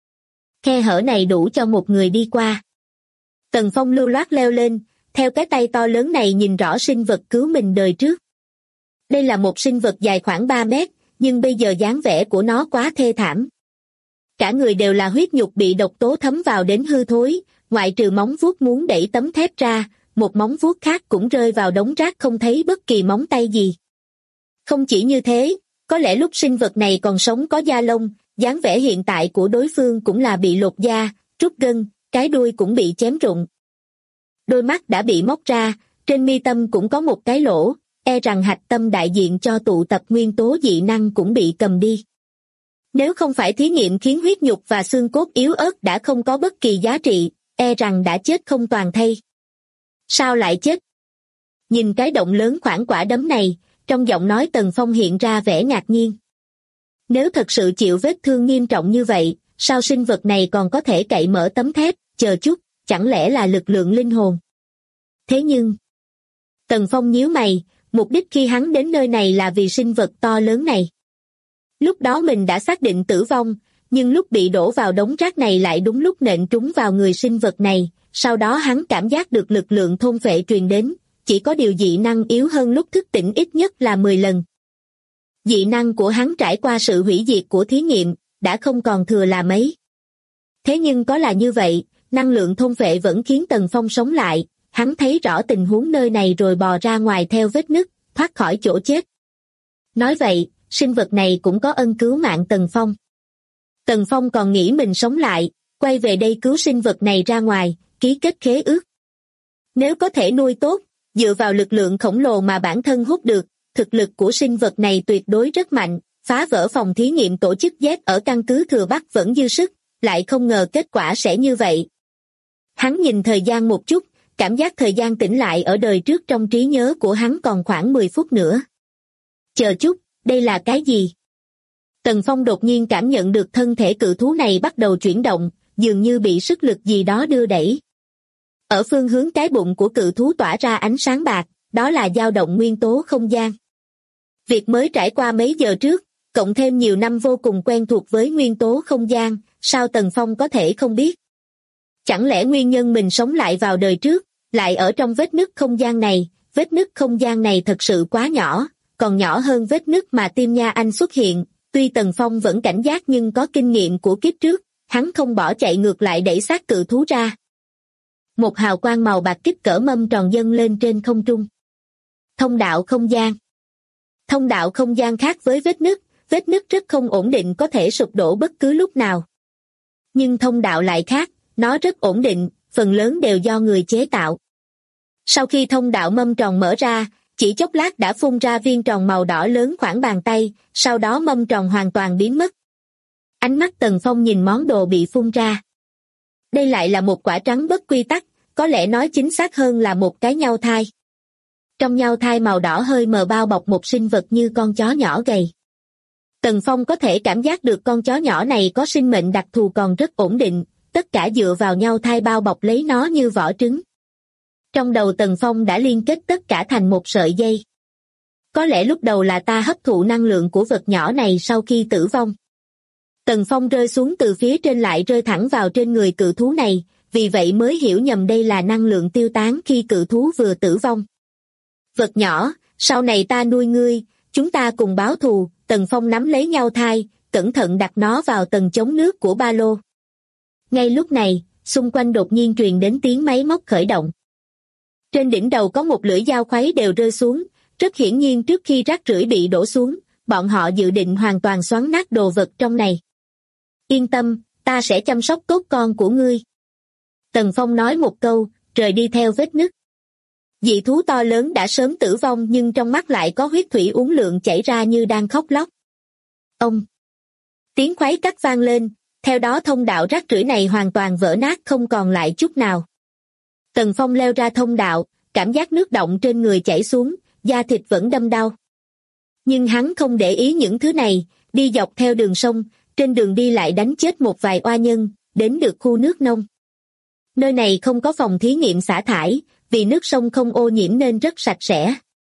Khe hở này đủ cho một người đi qua. Tần Phong lưu loát leo lên, theo cái tay to lớn này nhìn rõ sinh vật cứu mình đời trước. Đây là một sinh vật dài khoảng 3 mét, nhưng bây giờ dáng vẻ của nó quá thê thảm. Cả người đều là huyết nhục bị độc tố thấm vào đến hư thối, ngoại trừ móng vuốt muốn đẩy tấm thép ra, một móng vuốt khác cũng rơi vào đống rác không thấy bất kỳ móng tay gì. Không chỉ như thế, có lẽ lúc sinh vật này còn sống có da lông, dáng vẻ hiện tại của đối phương cũng là bị lột da, trút gân, cái đuôi cũng bị chém rụng. Đôi mắt đã bị móc ra, trên mi tâm cũng có một cái lỗ, e rằng hạch tâm đại diện cho tụ tập nguyên tố dị năng cũng bị cầm đi. Nếu không phải thí nghiệm khiến huyết nhục và xương cốt yếu ớt đã không có bất kỳ giá trị, e rằng đã chết không toàn thây. Sao lại chết? Nhìn cái động lớn khoảng quả đấm này, trong giọng nói Tần Phong hiện ra vẻ ngạc nhiên. Nếu thật sự chịu vết thương nghiêm trọng như vậy, sao sinh vật này còn có thể cậy mở tấm thép, chờ chút, chẳng lẽ là lực lượng linh hồn? Thế nhưng... Tần Phong nhíu mày, mục đích khi hắn đến nơi này là vì sinh vật to lớn này. Lúc đó mình đã xác định tử vong, nhưng lúc bị đổ vào đống rác này lại đúng lúc nện trúng vào người sinh vật này, sau đó hắn cảm giác được lực lượng thôn phệ truyền đến, chỉ có điều dị năng yếu hơn lúc thức tỉnh ít nhất là 10 lần. Dị năng của hắn trải qua sự hủy diệt của thí nghiệm, đã không còn thừa là mấy. Thế nhưng có là như vậy, năng lượng thôn phệ vẫn khiến Tần Phong sống lại, hắn thấy rõ tình huống nơi này rồi bò ra ngoài theo vết nứt, thoát khỏi chỗ chết. Nói vậy, sinh vật này cũng có ân cứu mạng Tần Phong. Tần Phong còn nghĩ mình sống lại, quay về đây cứu sinh vật này ra ngoài, ký kết khế ước. Nếu có thể nuôi tốt, dựa vào lực lượng khổng lồ mà bản thân hút được, thực lực của sinh vật này tuyệt đối rất mạnh, phá vỡ phòng thí nghiệm tổ chức Z ở căn cứ Thừa Bắc vẫn dư sức, lại không ngờ kết quả sẽ như vậy. Hắn nhìn thời gian một chút, cảm giác thời gian tĩnh lại ở đời trước trong trí nhớ của hắn còn khoảng 10 phút nữa. Chờ chút, đây là cái gì? Tần Phong đột nhiên cảm nhận được thân thể cự thú này bắt đầu chuyển động, dường như bị sức lực gì đó đưa đẩy. Ở phương hướng cái bụng của cự thú tỏa ra ánh sáng bạc, đó là dao động nguyên tố không gian. Việc mới trải qua mấy giờ trước, cộng thêm nhiều năm vô cùng quen thuộc với nguyên tố không gian, sao Tần Phong có thể không biết? Chẳng lẽ nguyên nhân mình sống lại vào đời trước, lại ở trong vết nứt không gian này, vết nứt không gian này thật sự quá nhỏ, còn nhỏ hơn vết nứt mà Tim Nha Anh xuất hiện, tuy Tần Phong vẫn cảnh giác nhưng có kinh nghiệm của kiếp trước, hắn không bỏ chạy ngược lại đẩy xác cự thú ra. Một hào quang màu bạc kích cỡ mâm tròn dâng lên trên không trung. Thông đạo không gian. Thông đạo không gian khác với vết nứt rất không ổn định có thể sụp đổ bất cứ lúc nào. Nhưng thông đạo lại khác, nó rất ổn định, phần lớn đều do người chế tạo. Sau khi thông đạo mâm tròn mở ra, chỉ chốc lát đã phun ra viên tròn màu đỏ lớn khoảng bàn tay, sau đó mâm tròn hoàn toàn biến mất. Ánh mắt Tần Phong nhìn món đồ bị phun ra. Đây lại là một quả trắng bất quy tắc, có lẽ nói chính xác hơn là một cái nhau thai. Trong nhau thai màu đỏ hơi mờ bao bọc một sinh vật như con chó nhỏ gầy. Tần Phong có thể cảm giác được con chó nhỏ này có sinh mệnh đặc thù còn rất ổn định, tất cả dựa vào nhau thai bao bọc lấy nó như vỏ trứng. Trong đầu Tần Phong đã liên kết tất cả thành một sợi dây. Có lẽ lúc đầu là ta hấp thụ năng lượng của vật nhỏ này sau khi tử vong. Tần Phong rơi xuống từ phía trên lại rơi thẳng vào trên người cự thú này, vì vậy mới hiểu nhầm đây là năng lượng tiêu tán khi cự thú vừa tử vong. Vật nhỏ, sau này ta nuôi ngươi, chúng ta cùng báo thù. Tần Phong nắm lấy nhau thai, cẩn thận đặt nó vào tầng chống nước của ba lô. Ngay lúc này, xung quanh đột nhiên truyền đến tiếng máy móc khởi động. Trên đỉnh đầu có một lưỡi dao khuấy đều rơi xuống, rất hiển nhiên trước khi rác rưởi bị đổ xuống, bọn họ dự định hoàn toàn xoắn nát đồ vật trong này. Yên tâm, ta sẽ chăm sóc tốt con của ngươi. Tần Phong nói một câu, rời đi theo vết nứt. Dị thú to lớn đã sớm tử vong nhưng trong mắt lại có huyết thủy uốn lượn chảy ra như đang khóc lóc. Ông! Tiếng khuấy cắt vang lên, theo đó thông đạo rác rưởi này hoàn toàn vỡ nát không còn lại chút nào. Tần Phong leo ra thông đạo, cảm giác nước động trên người chảy xuống, da thịt vẫn đâm đau. Nhưng hắn không để ý những thứ này, đi dọc theo đường sông, trên đường đi lại đánh chết một vài oa nhân, đến được khu nước nông. Nơi này không có phòng thí nghiệm xả thải, vì nước sông không ô nhiễm nên rất sạch sẽ.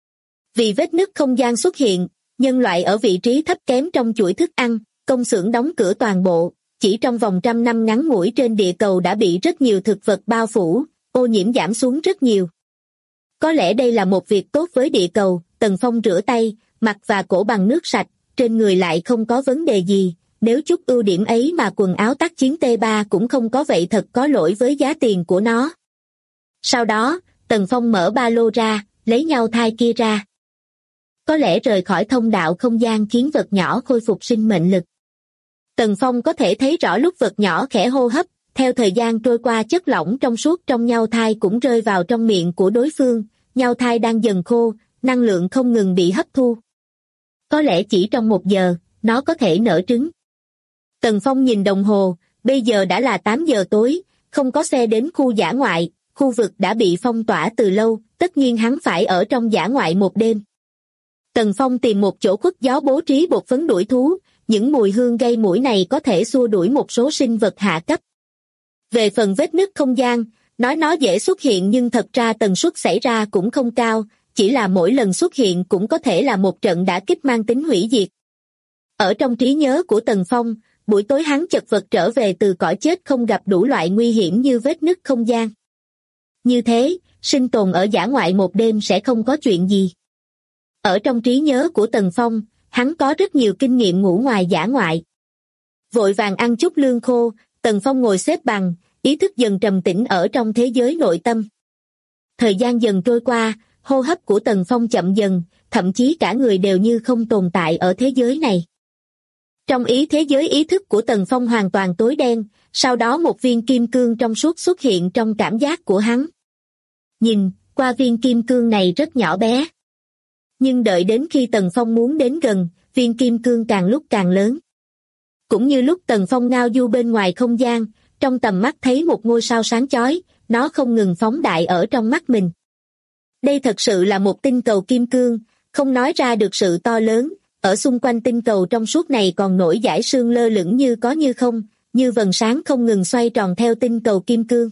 Vì vết nứt không gian xuất hiện, nhân loại ở vị trí thấp kém trong chuỗi thức ăn, công xưởng đóng cửa toàn bộ, chỉ trong vòng 100 năm ngắn ngủi trên địa cầu đã bị rất nhiều thực vật bao phủ, ô nhiễm giảm xuống rất nhiều. Có lẽ đây là một việc tốt với địa cầu. Tần Phong rửa tay, mặt và cổ bằng nước sạch, trên người lại không có vấn đề gì, nếu chút ưu điểm ấy mà quần áo tác chiến T3 cũng không có vậy thật có lỗi với giá tiền của nó. Sau đó, Tần Phong mở ba lô ra, lấy nhau thai kia ra. Có lẽ rời khỏi thông đạo không gian khiến vật nhỏ khôi phục sinh mệnh lực. Tần Phong có thể thấy rõ lúc vật nhỏ khẽ hô hấp, theo thời gian trôi qua chất lỏng trong suốt trong nhau thai cũng rơi vào trong miệng của đối phương, nhau thai đang dần khô, năng lượng không ngừng bị hấp thu. Có lẽ chỉ trong 1 giờ, nó có thể nở trứng. Tần Phong nhìn đồng hồ, bây giờ đã là 8 giờ tối, không có xe đến khu dã ngoại, khu vực đã bị phong tỏa từ lâu, tất nhiên hắn phải ở trong dã ngoại một đêm. Tần Phong tìm một chỗ khuất gió bố trí bột phấn đuổi thú, những mùi hương gây mũi này có thể xua đuổi một số sinh vật hạ cấp. Về phần vết nứt không gian, nói nó dễ xuất hiện nhưng thật ra tần suất xảy ra cũng không cao, chỉ là mỗi lần xuất hiện cũng có thể là một trận đả kích mang tính hủy diệt. Ở trong trí nhớ của Tần Phong, buổi tối hắn chật vật trở về từ cõi chết không gặp đủ loại nguy hiểm như vết nứt không gian. Như thế, sinh tồn ở dã ngoại một đêm sẽ không có chuyện gì. Ở trong trí nhớ của Tần Phong, hắn có rất nhiều kinh nghiệm ngủ ngoài dã ngoại. Vội vàng ăn chút lương khô, Tần Phong ngồi xếp bằng, ý thức dần trầm tĩnh ở trong thế giới nội tâm. Thời gian dần trôi qua, hô hấp của Tần Phong chậm dần, thậm chí cả người đều như không tồn tại ở thế giới này. Trong thế giới ý thức của Tần Phong hoàn toàn tối đen, sau đó một viên kim cương trong suốt xuất hiện trong cảm giác của hắn. Nhìn, qua viên kim cương này rất nhỏ bé. Nhưng đợi đến khi Tần Phong muốn đến gần, viên kim cương càng lúc càng lớn. Cũng như lúc Tần Phong ngao du bên ngoài không gian, trong tầm mắt thấy một ngôi sao sáng chói, nó không ngừng phóng đại ở trong mắt mình. Đây thật sự là một tinh cầu kim cương, không nói ra được sự to lớn, ở xung quanh tinh cầu trong suốt này còn nổi dải sương lơ lửng như có như không, như vầng sáng không ngừng xoay tròn theo tinh cầu kim cương.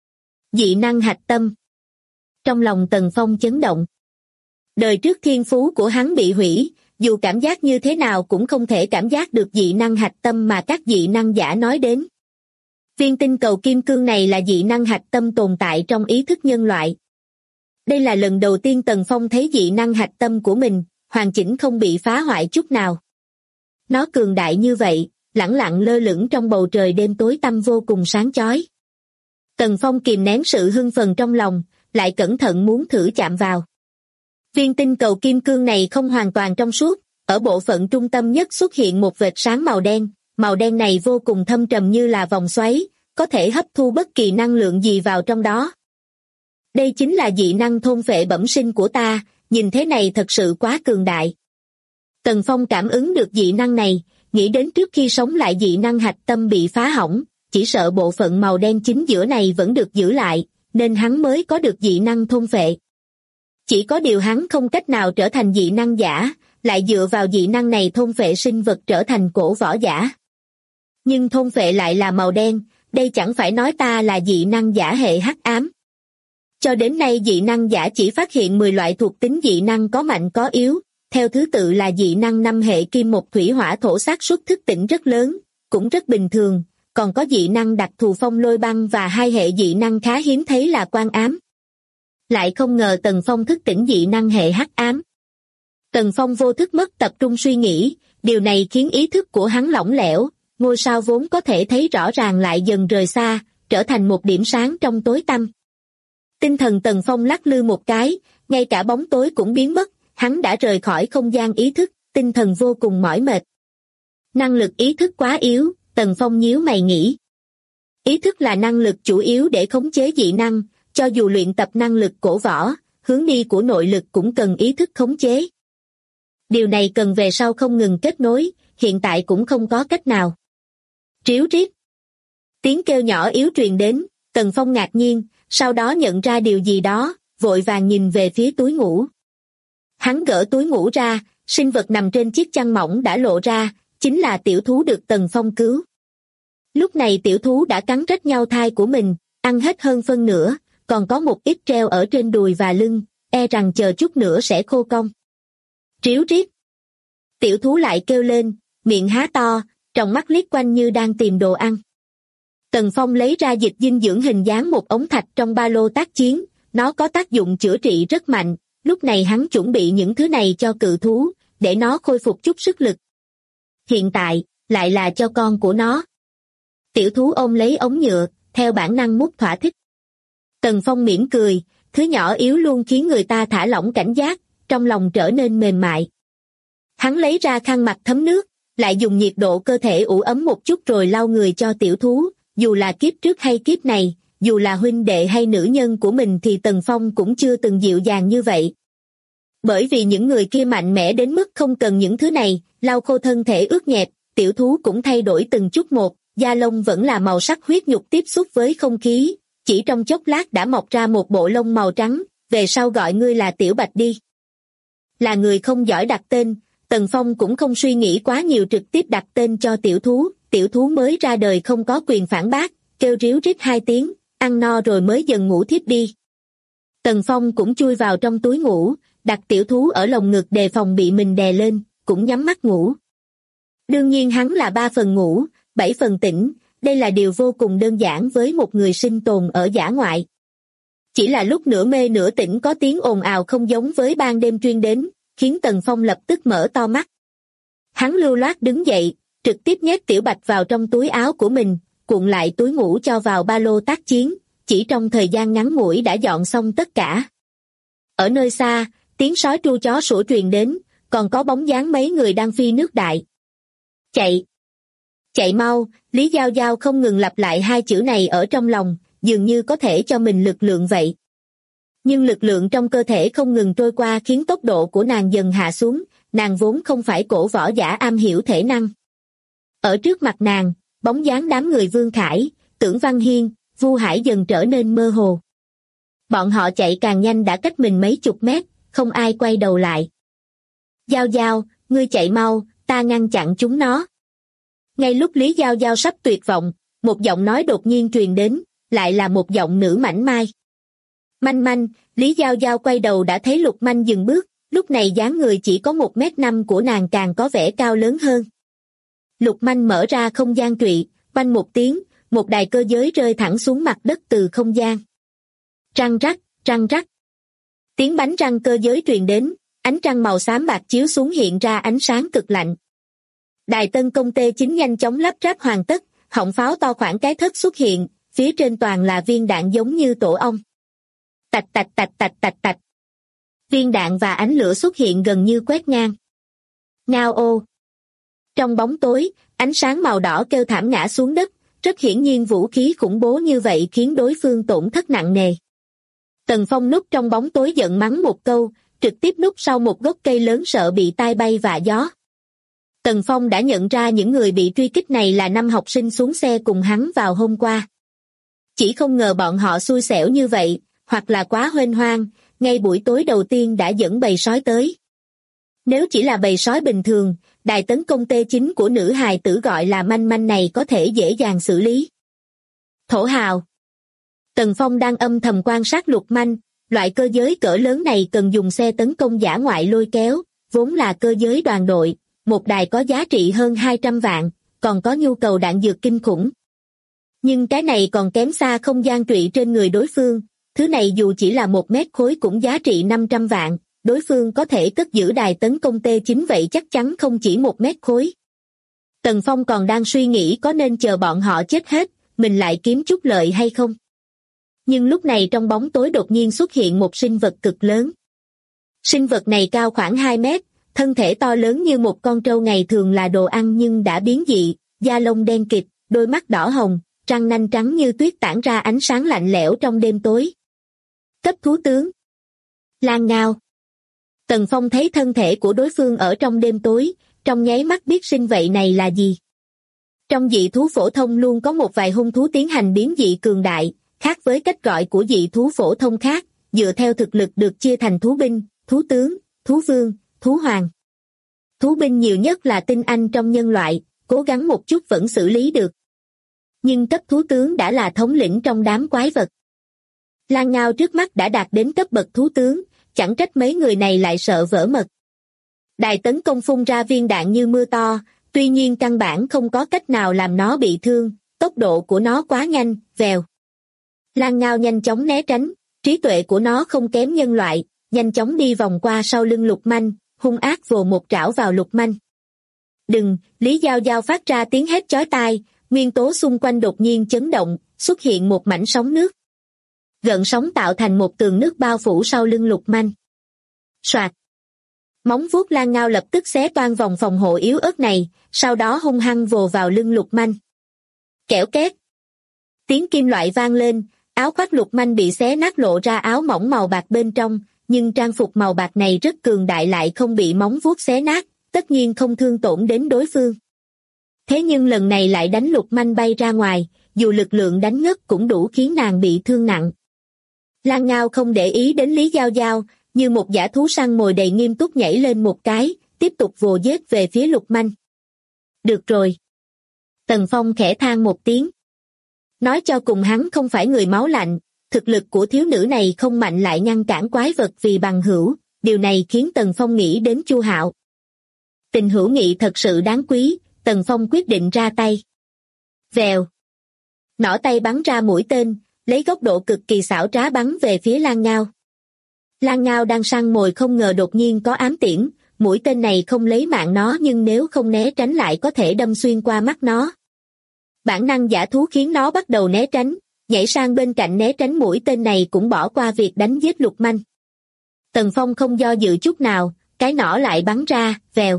Dị năng hạch tâm. Trong lòng Tần Phong chấn động. Đời trước thiên phú của hắn bị hủy, dù cảm giác như thế nào cũng không thể cảm giác được dị năng hạch tâm mà các dị năng giả nói đến. Viên tinh cầu kim cương này là dị năng hạch tâm tồn tại trong ý thức nhân loại. Đây là lần đầu tiên Tần Phong thấy dị năng hạch tâm của mình, hoàn chỉnh không bị phá hoại chút nào. Nó cường đại như vậy, lẳng lặng lơ lửng trong bầu trời đêm tối tăm vô cùng sáng chói. Tần Phong kìm nén sự hưng phấn trong lòng, lại cẩn thận muốn thử chạm vào. Viên tinh cầu kim cương này không hoàn toàn trong suốt, ở bộ phận trung tâm nhất xuất hiện một vệt sáng màu đen này vô cùng thâm trầm như là vòng xoáy, có thể hấp thu bất kỳ năng lượng gì vào trong đó. Đây chính là dị năng thôn phệ bẩm sinh của ta, nhìn thế này thật sự quá cường đại. Tần Phong cảm ứng được dị năng này, nghĩ đến trước khi sống lại dị năng hạch tâm bị phá hỏng, chỉ sợ bộ phận màu đen chính giữa này vẫn được giữ lại, nên hắn mới có được dị năng thôn phệ. Chỉ có điều hắn không cách nào trở thành dị năng giả, lại dựa vào dị năng này thôn phệ sinh vật trở thành cổ võ giả. Nhưng thôn phệ lại là màu đen, đây chẳng phải nói ta là dị năng giả hệ hắc ám. Cho đến nay dị năng giả chỉ phát hiện 10 loại thuộc tính dị năng có mạnh có yếu, theo thứ tự là dị năng 5 hệ kim mộc thủy hỏa thổ, xác suất thức tỉnh rất lớn, cũng rất bình thường, còn có dị năng đặc thù phong lôi băng và 2 hệ dị năng khá hiếm thấy là quang ám. Lại không ngờ Tần Phong thức tỉnh dị năng hệ hắc ám. Tần Phong vô thức mất tập trung suy nghĩ, điều này khiến ý thức của hắn lỏng lẻo, ngôi sao vốn có thể thấy rõ ràng lại dần rời xa, trở thành một điểm sáng trong tối tăm. Tinh thần Tần Phong lắc lư một cái, ngay cả bóng tối cũng biến mất, hắn đã rời khỏi không gian ý thức, tinh thần vô cùng mỏi mệt. Năng lực ý thức quá yếu, Tần Phong nhíu mày nghĩ. Ý thức là năng lực chủ yếu để khống chế dị năng, cho dù luyện tập năng lực cổ võ, hướng đi của nội lực cũng cần ý thức khống chế. Điều này cần về sau không ngừng kết nối, hiện tại cũng không có cách nào. Ríu rít. Tiếng kêu nhỏ yếu truyền đến, Tần Phong ngạc nhiên, sau đó nhận ra điều gì đó, vội vàng nhìn về phía túi ngủ. Hắn gỡ túi ngủ ra, sinh vật nằm trên chiếc chăn mỏng đã lộ ra, chính là tiểu thú được Tần Phong cứu. Lúc này tiểu thú đã cắn rách nhau thai của mình, ăn hết hơn phân nửa, còn có một ít treo ở trên đùi và lưng, e rằng chờ chút nữa sẽ khô cong. Ríu rít. Tiểu thú lại kêu lên, miệng há to, tròng mắt liếc quanh như đang tìm đồ ăn. Tần Phong lấy ra dịch dinh dưỡng hình dáng một ống thạch trong ba lô tác chiến, nó có tác dụng chữa trị rất mạnh, lúc này hắn chuẩn bị những thứ này cho cự thú, để nó khôi phục chút sức lực. Hiện tại, lại là cho con của nó. Tiểu thú ôm lấy ống nhựa, theo bản năng mút thỏa thích. Tần Phong mỉm cười, thứ nhỏ yếu luôn khiến người ta thả lỏng cảnh giác, trong lòng trở nên mềm mại. Hắn lấy ra khăn mặt thấm nước, lại dùng nhiệt độ cơ thể ủ ấm một chút rồi lau người cho tiểu thú, dù là kiếp trước hay kiếp này, dù là huynh đệ hay nữ nhân của mình thì Tần Phong cũng chưa từng dịu dàng như vậy. Bởi vì những người kia mạnh mẽ đến mức không cần những thứ này, lau khô thân thể ướt nhẹp, tiểu thú cũng thay đổi từng chút một, da lông vẫn là màu sắc huyết nhục tiếp xúc với không khí, chỉ trong chốc lát đã mọc ra một bộ lông màu trắng, về sau gọi ngươi là Tiểu Bạch đi. Là người không giỏi đặt tên, Tần Phong cũng không suy nghĩ quá nhiều, trực tiếp đặt tên cho tiểu thú mới ra đời không có quyền phản bác, kêu ríu rít 2 tiếng, ăn no rồi mới dần ngủ thiếp đi. Tần Phong cũng chui vào trong túi ngủ, đặt tiểu thú ở lồng ngực đề phòng bị mình đè lên, cũng nhắm mắt ngủ. Đương nhiên hắn là 3 phần ngủ, 7 phần tỉnh, đây là điều vô cùng đơn giản với một người sinh tồn ở dã ngoại. Chỉ là lúc nửa mê nửa tỉnh có tiếng ồn ào không giống với ban đêm truyền đến, khiến Tần Phong lập tức mở to mắt. Hắn lưu loát đứng dậy, trực tiếp nhét Tiểu Bạch vào trong túi áo của mình, cuộn lại túi ngủ cho vào ba lô tác chiến, chỉ trong thời gian ngắn ngủi đã dọn xong tất cả. Ở nơi xa, tiếng sói tru chó sủa truyền đến, còn có bóng dáng mấy người đang phi nước đại. Chạy! Chạy mau! Lý Giao Giao không ngừng lặp lại 2 chữ này ở trong lòng, dường như có thể cho mình lực lượng vậy. Nhưng lực lượng trong cơ thể không ngừng trôi qua khiến tốc độ của nàng dần hạ xuống, nàng vốn không phải cổ võ giả am hiểu thể năng. Ở trước mặt nàng, bóng dáng đám người Vương Khải, Tưởng Văn Hiên, Vu Hải dần trở nên mơ hồ. Bọn họ chạy càng nhanh đã cách mình mấy chục mét, không ai quay đầu lại. Giao Giao, ngươi chạy mau, ta ngăn chặn chúng nó. Ngay lúc Lý Giao Giao sắp tuyệt vọng, một giọng nói đột nhiên truyền đến, lại là một giọng nữ mảnh mai. Manh Manh, Lý Giao Giao quay đầu đã thấy Lục Manh dừng bước, lúc này dáng người chỉ có 1m5 của nàng càng có vẻ cao lớn hơn. Lục Manh mở ra không gian trụy, banh một tiếng, một đài cơ giới rơi thẳng xuống mặt đất từ không gian. Răng rắc, răng rắc. Tiếng bánh răng cơ giới truyền đến, ánh trăng màu xám bạc chiếu xuống hiện ra ánh sáng cực lạnh. Đài tấn công T9 nhanh chóng lắp ráp hoàn tất, họng pháo to khoảng cái thất xuất hiện, phía trên toàn là viên đạn giống như tổ ong. Tạch tạch tạch tạch tạch tạch. Viên đạn và ánh lửa xuất hiện gần như quét ngang. Ngao ô. Trong bóng tối, ánh sáng màu đỏ kêu thảm ngã xuống đất, rất hiển nhiên vũ khí khủng bố như vậy khiến đối phương tổn thất nặng nề. Tần Phong núp trong bóng tối giận mắng một câu, trực tiếp núp sau một gốc cây lớn sợ bị tai bay vạ gió. Tần Phong đã nhận ra những người bị truy kích này là 5 học sinh xuống xe cùng hắn vào hôm qua. Chỉ không ngờ bọn họ xui xẻo như vậy, hoặc là quá huênh hoang, ngay buổi tối đầu tiên đã dẫn bầy sói tới. Nếu chỉ là bầy sói bình thường, đài tấn công T9 của nữ hài tử gọi là Manh Manh này có thể dễ dàng xử lý. Thổ hào. Tần Phong đang âm thầm quan sát Lục Manh, loại cơ giới cỡ lớn này cần dùng xe tấn công dã ngoại lôi kéo, vốn là cơ giới đoàn đội, một đài có giá trị hơn 200 vạn, còn có nhu cầu đạn dược kinh khủng. Nhưng cái này còn kém xa không gian trụy trên người đối phương, thứ này dù chỉ là 1 mét khối cũng giá trị 500 vạn, đối phương có thể cất giữ đài tấn công T9 vậy chắc chắn không chỉ 1 mét khối. Tần Phong còn đang suy nghĩ có nên chờ bọn họ chết hết, mình lại kiếm chút lợi hay không. Nhưng lúc này trong bóng tối đột nhiên xuất hiện một sinh vật cực lớn. Sinh vật này cao khoảng 2 mét, thân thể to lớn như một con trâu ngày thường là đồ ăn nhưng đã biến dị, da lông đen kịt, đôi mắt đỏ hồng, răng nanh trắng như tuyết tản ra ánh sáng lạnh lẽo trong đêm tối. Cấp thú tướng Lang Ngao. Tần Phong thấy thân thể của đối phương ở trong đêm tối, trong nháy mắt biết sinh vậy này là gì. Trong dị thú phổ thông luôn có một vài hung thú tiến hành biến dị cường đại, khác với cách gọi của dị thú phổ thông khác, dựa theo thực lực được chia thành thú binh, thú tướng, thú vương, thú hoàng. Thú binh nhiều nhất là tinh anh trong nhân loại, cố gắng một chút vẫn xử lý được. Nhưng cấp thú tướng đã là thống lĩnh trong đám quái vật. Lang Ngao trước mắt đã đạt đến cấp bậc thú tướng, chẳng trách mấy người này lại sợ vỡ mật. Đài tấn công phun ra viên đạn như mưa to, tuy nhiên căn bản không có cách nào làm nó bị thương, tốc độ của nó quá nhanh, vèo. Lang Ngao nhanh chóng né tránh, trí tuệ của nó không kém nhân loại, nhanh chóng đi vòng qua sau lưng Lục Manh, hung ác vồ một trảo vào Lục Manh. Đừng, Lý Giao Giao phát ra tiếng hét chói tai, nguyên tố xung quanh đột nhiên chấn động, xuất hiện một mảnh sóng nước. Gợn sóng tạo thành một tường nước bao phủ sau lưng Lục Manh. Soạt. Móng vuốt Lang Ngao lập tức xé toang vòng phòng hộ yếu ớt này, sau đó hung hăng vồ vào lưng Lục Manh. Kẽo két. Tiếng kim loại vang lên, áo khoác Lục Manh bị xé nát lộ ra áo mỏng màu bạc bên trong, nhưng trang phục màu bạc này rất cường đại lại không bị móng vuốt xé nát, tất nhiên không thương tổn đến đối phương. Thế nhưng lần này lại đánh Lục Manh bay ra ngoài, dù lực lượng đánh ngất cũng đủ khiến nàng bị thương nặng. Lang Ngao không để ý đến Lý Giao Giao, như một dã thú săn mồi đầy nghiêm túc nhảy lên một cái, tiếp tục vồ giết về phía Lục Manh. Được rồi. Tần Phong khẽ than một tiếng. Nói cho cùng hắn không phải người máu lạnh, thực lực của thiếu nữ này không mạnh lại ngăn cản quái vật vì bằng hữu, điều này khiến Tần Phong nghĩ đến Chu Hạo. Tình hữu nghị thật sự đáng quý, Tần Phong quyết định ra tay. Vèo. Nỏ tay bắn ra mũi tên, lấy góc độ cực kỳ xảo trá bắn về phía Lang Ngao. Lang Ngao đang săn mồi không ngờ đột nhiên có ám tiễn, mũi tên này không lấy mạng nó nhưng nếu không né tránh lại có thể đâm xuyên qua mắt nó. Bản năng dã thú khiến nó bắt đầu né tránh, nhảy sang bên cạnh né tránh mũi tên này cũng bỏ qua việc đánh giết Lục Manh. Tần Phong không do dự chút nào, cái nỏ lại bắn ra, vèo.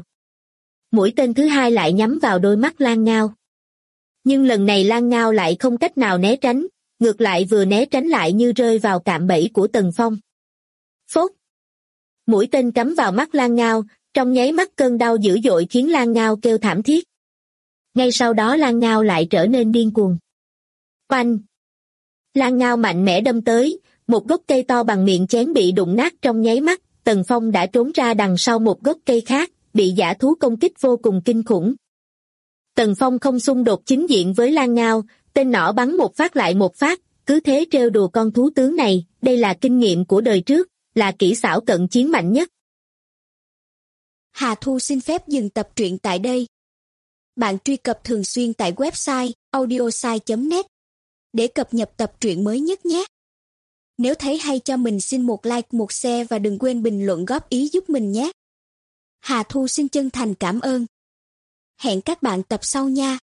Mũi tên thứ hai lại nhắm vào đôi mắt Lang Ngao. Nhưng lần này Lang Ngao lại không cách nào né tránh, ngược lại vừa né tránh lại như rơi vào cạm bẫy của Tần Phong. Phốt! Mũi tên cắm vào mắt Lang Ngao, trong nháy mắt cơn đau dữ dội khiến Lang Ngao kêu thảm thiết. Ngay sau đó Lang Ngao lại trở nên điên cuồng. Oanh! Lang Ngao mạnh mẽ đâm tới, một gốc cây to bằng miệng chén bị đụng nát trong nháy mắt, Tần Phong đã trốn ra đằng sau một gốc cây khác, bị dã thú công kích vô cùng kinh khủng. Tần Phong không xung đột chính diện với Lang Ngao, tên nỏ bắn một phát lại một phát, cứ thế trêu đùa con thú tướng này, đây là kinh nghiệm của đời trước, là kỹ xảo cận chiến mạnh nhất. Hà Thu xin phép dừng tập truyện tại đây. Bạn truy cập thường xuyên tại website audiosai.net để cập nhật tập truyện mới nhất nhé. Nếu thấy hay cho mình xin một like, một share và đừng quên bình luận góp ý giúp mình nhé. Hà Thu xin chân thành cảm ơn. Hẹn các bạn tập sau nha.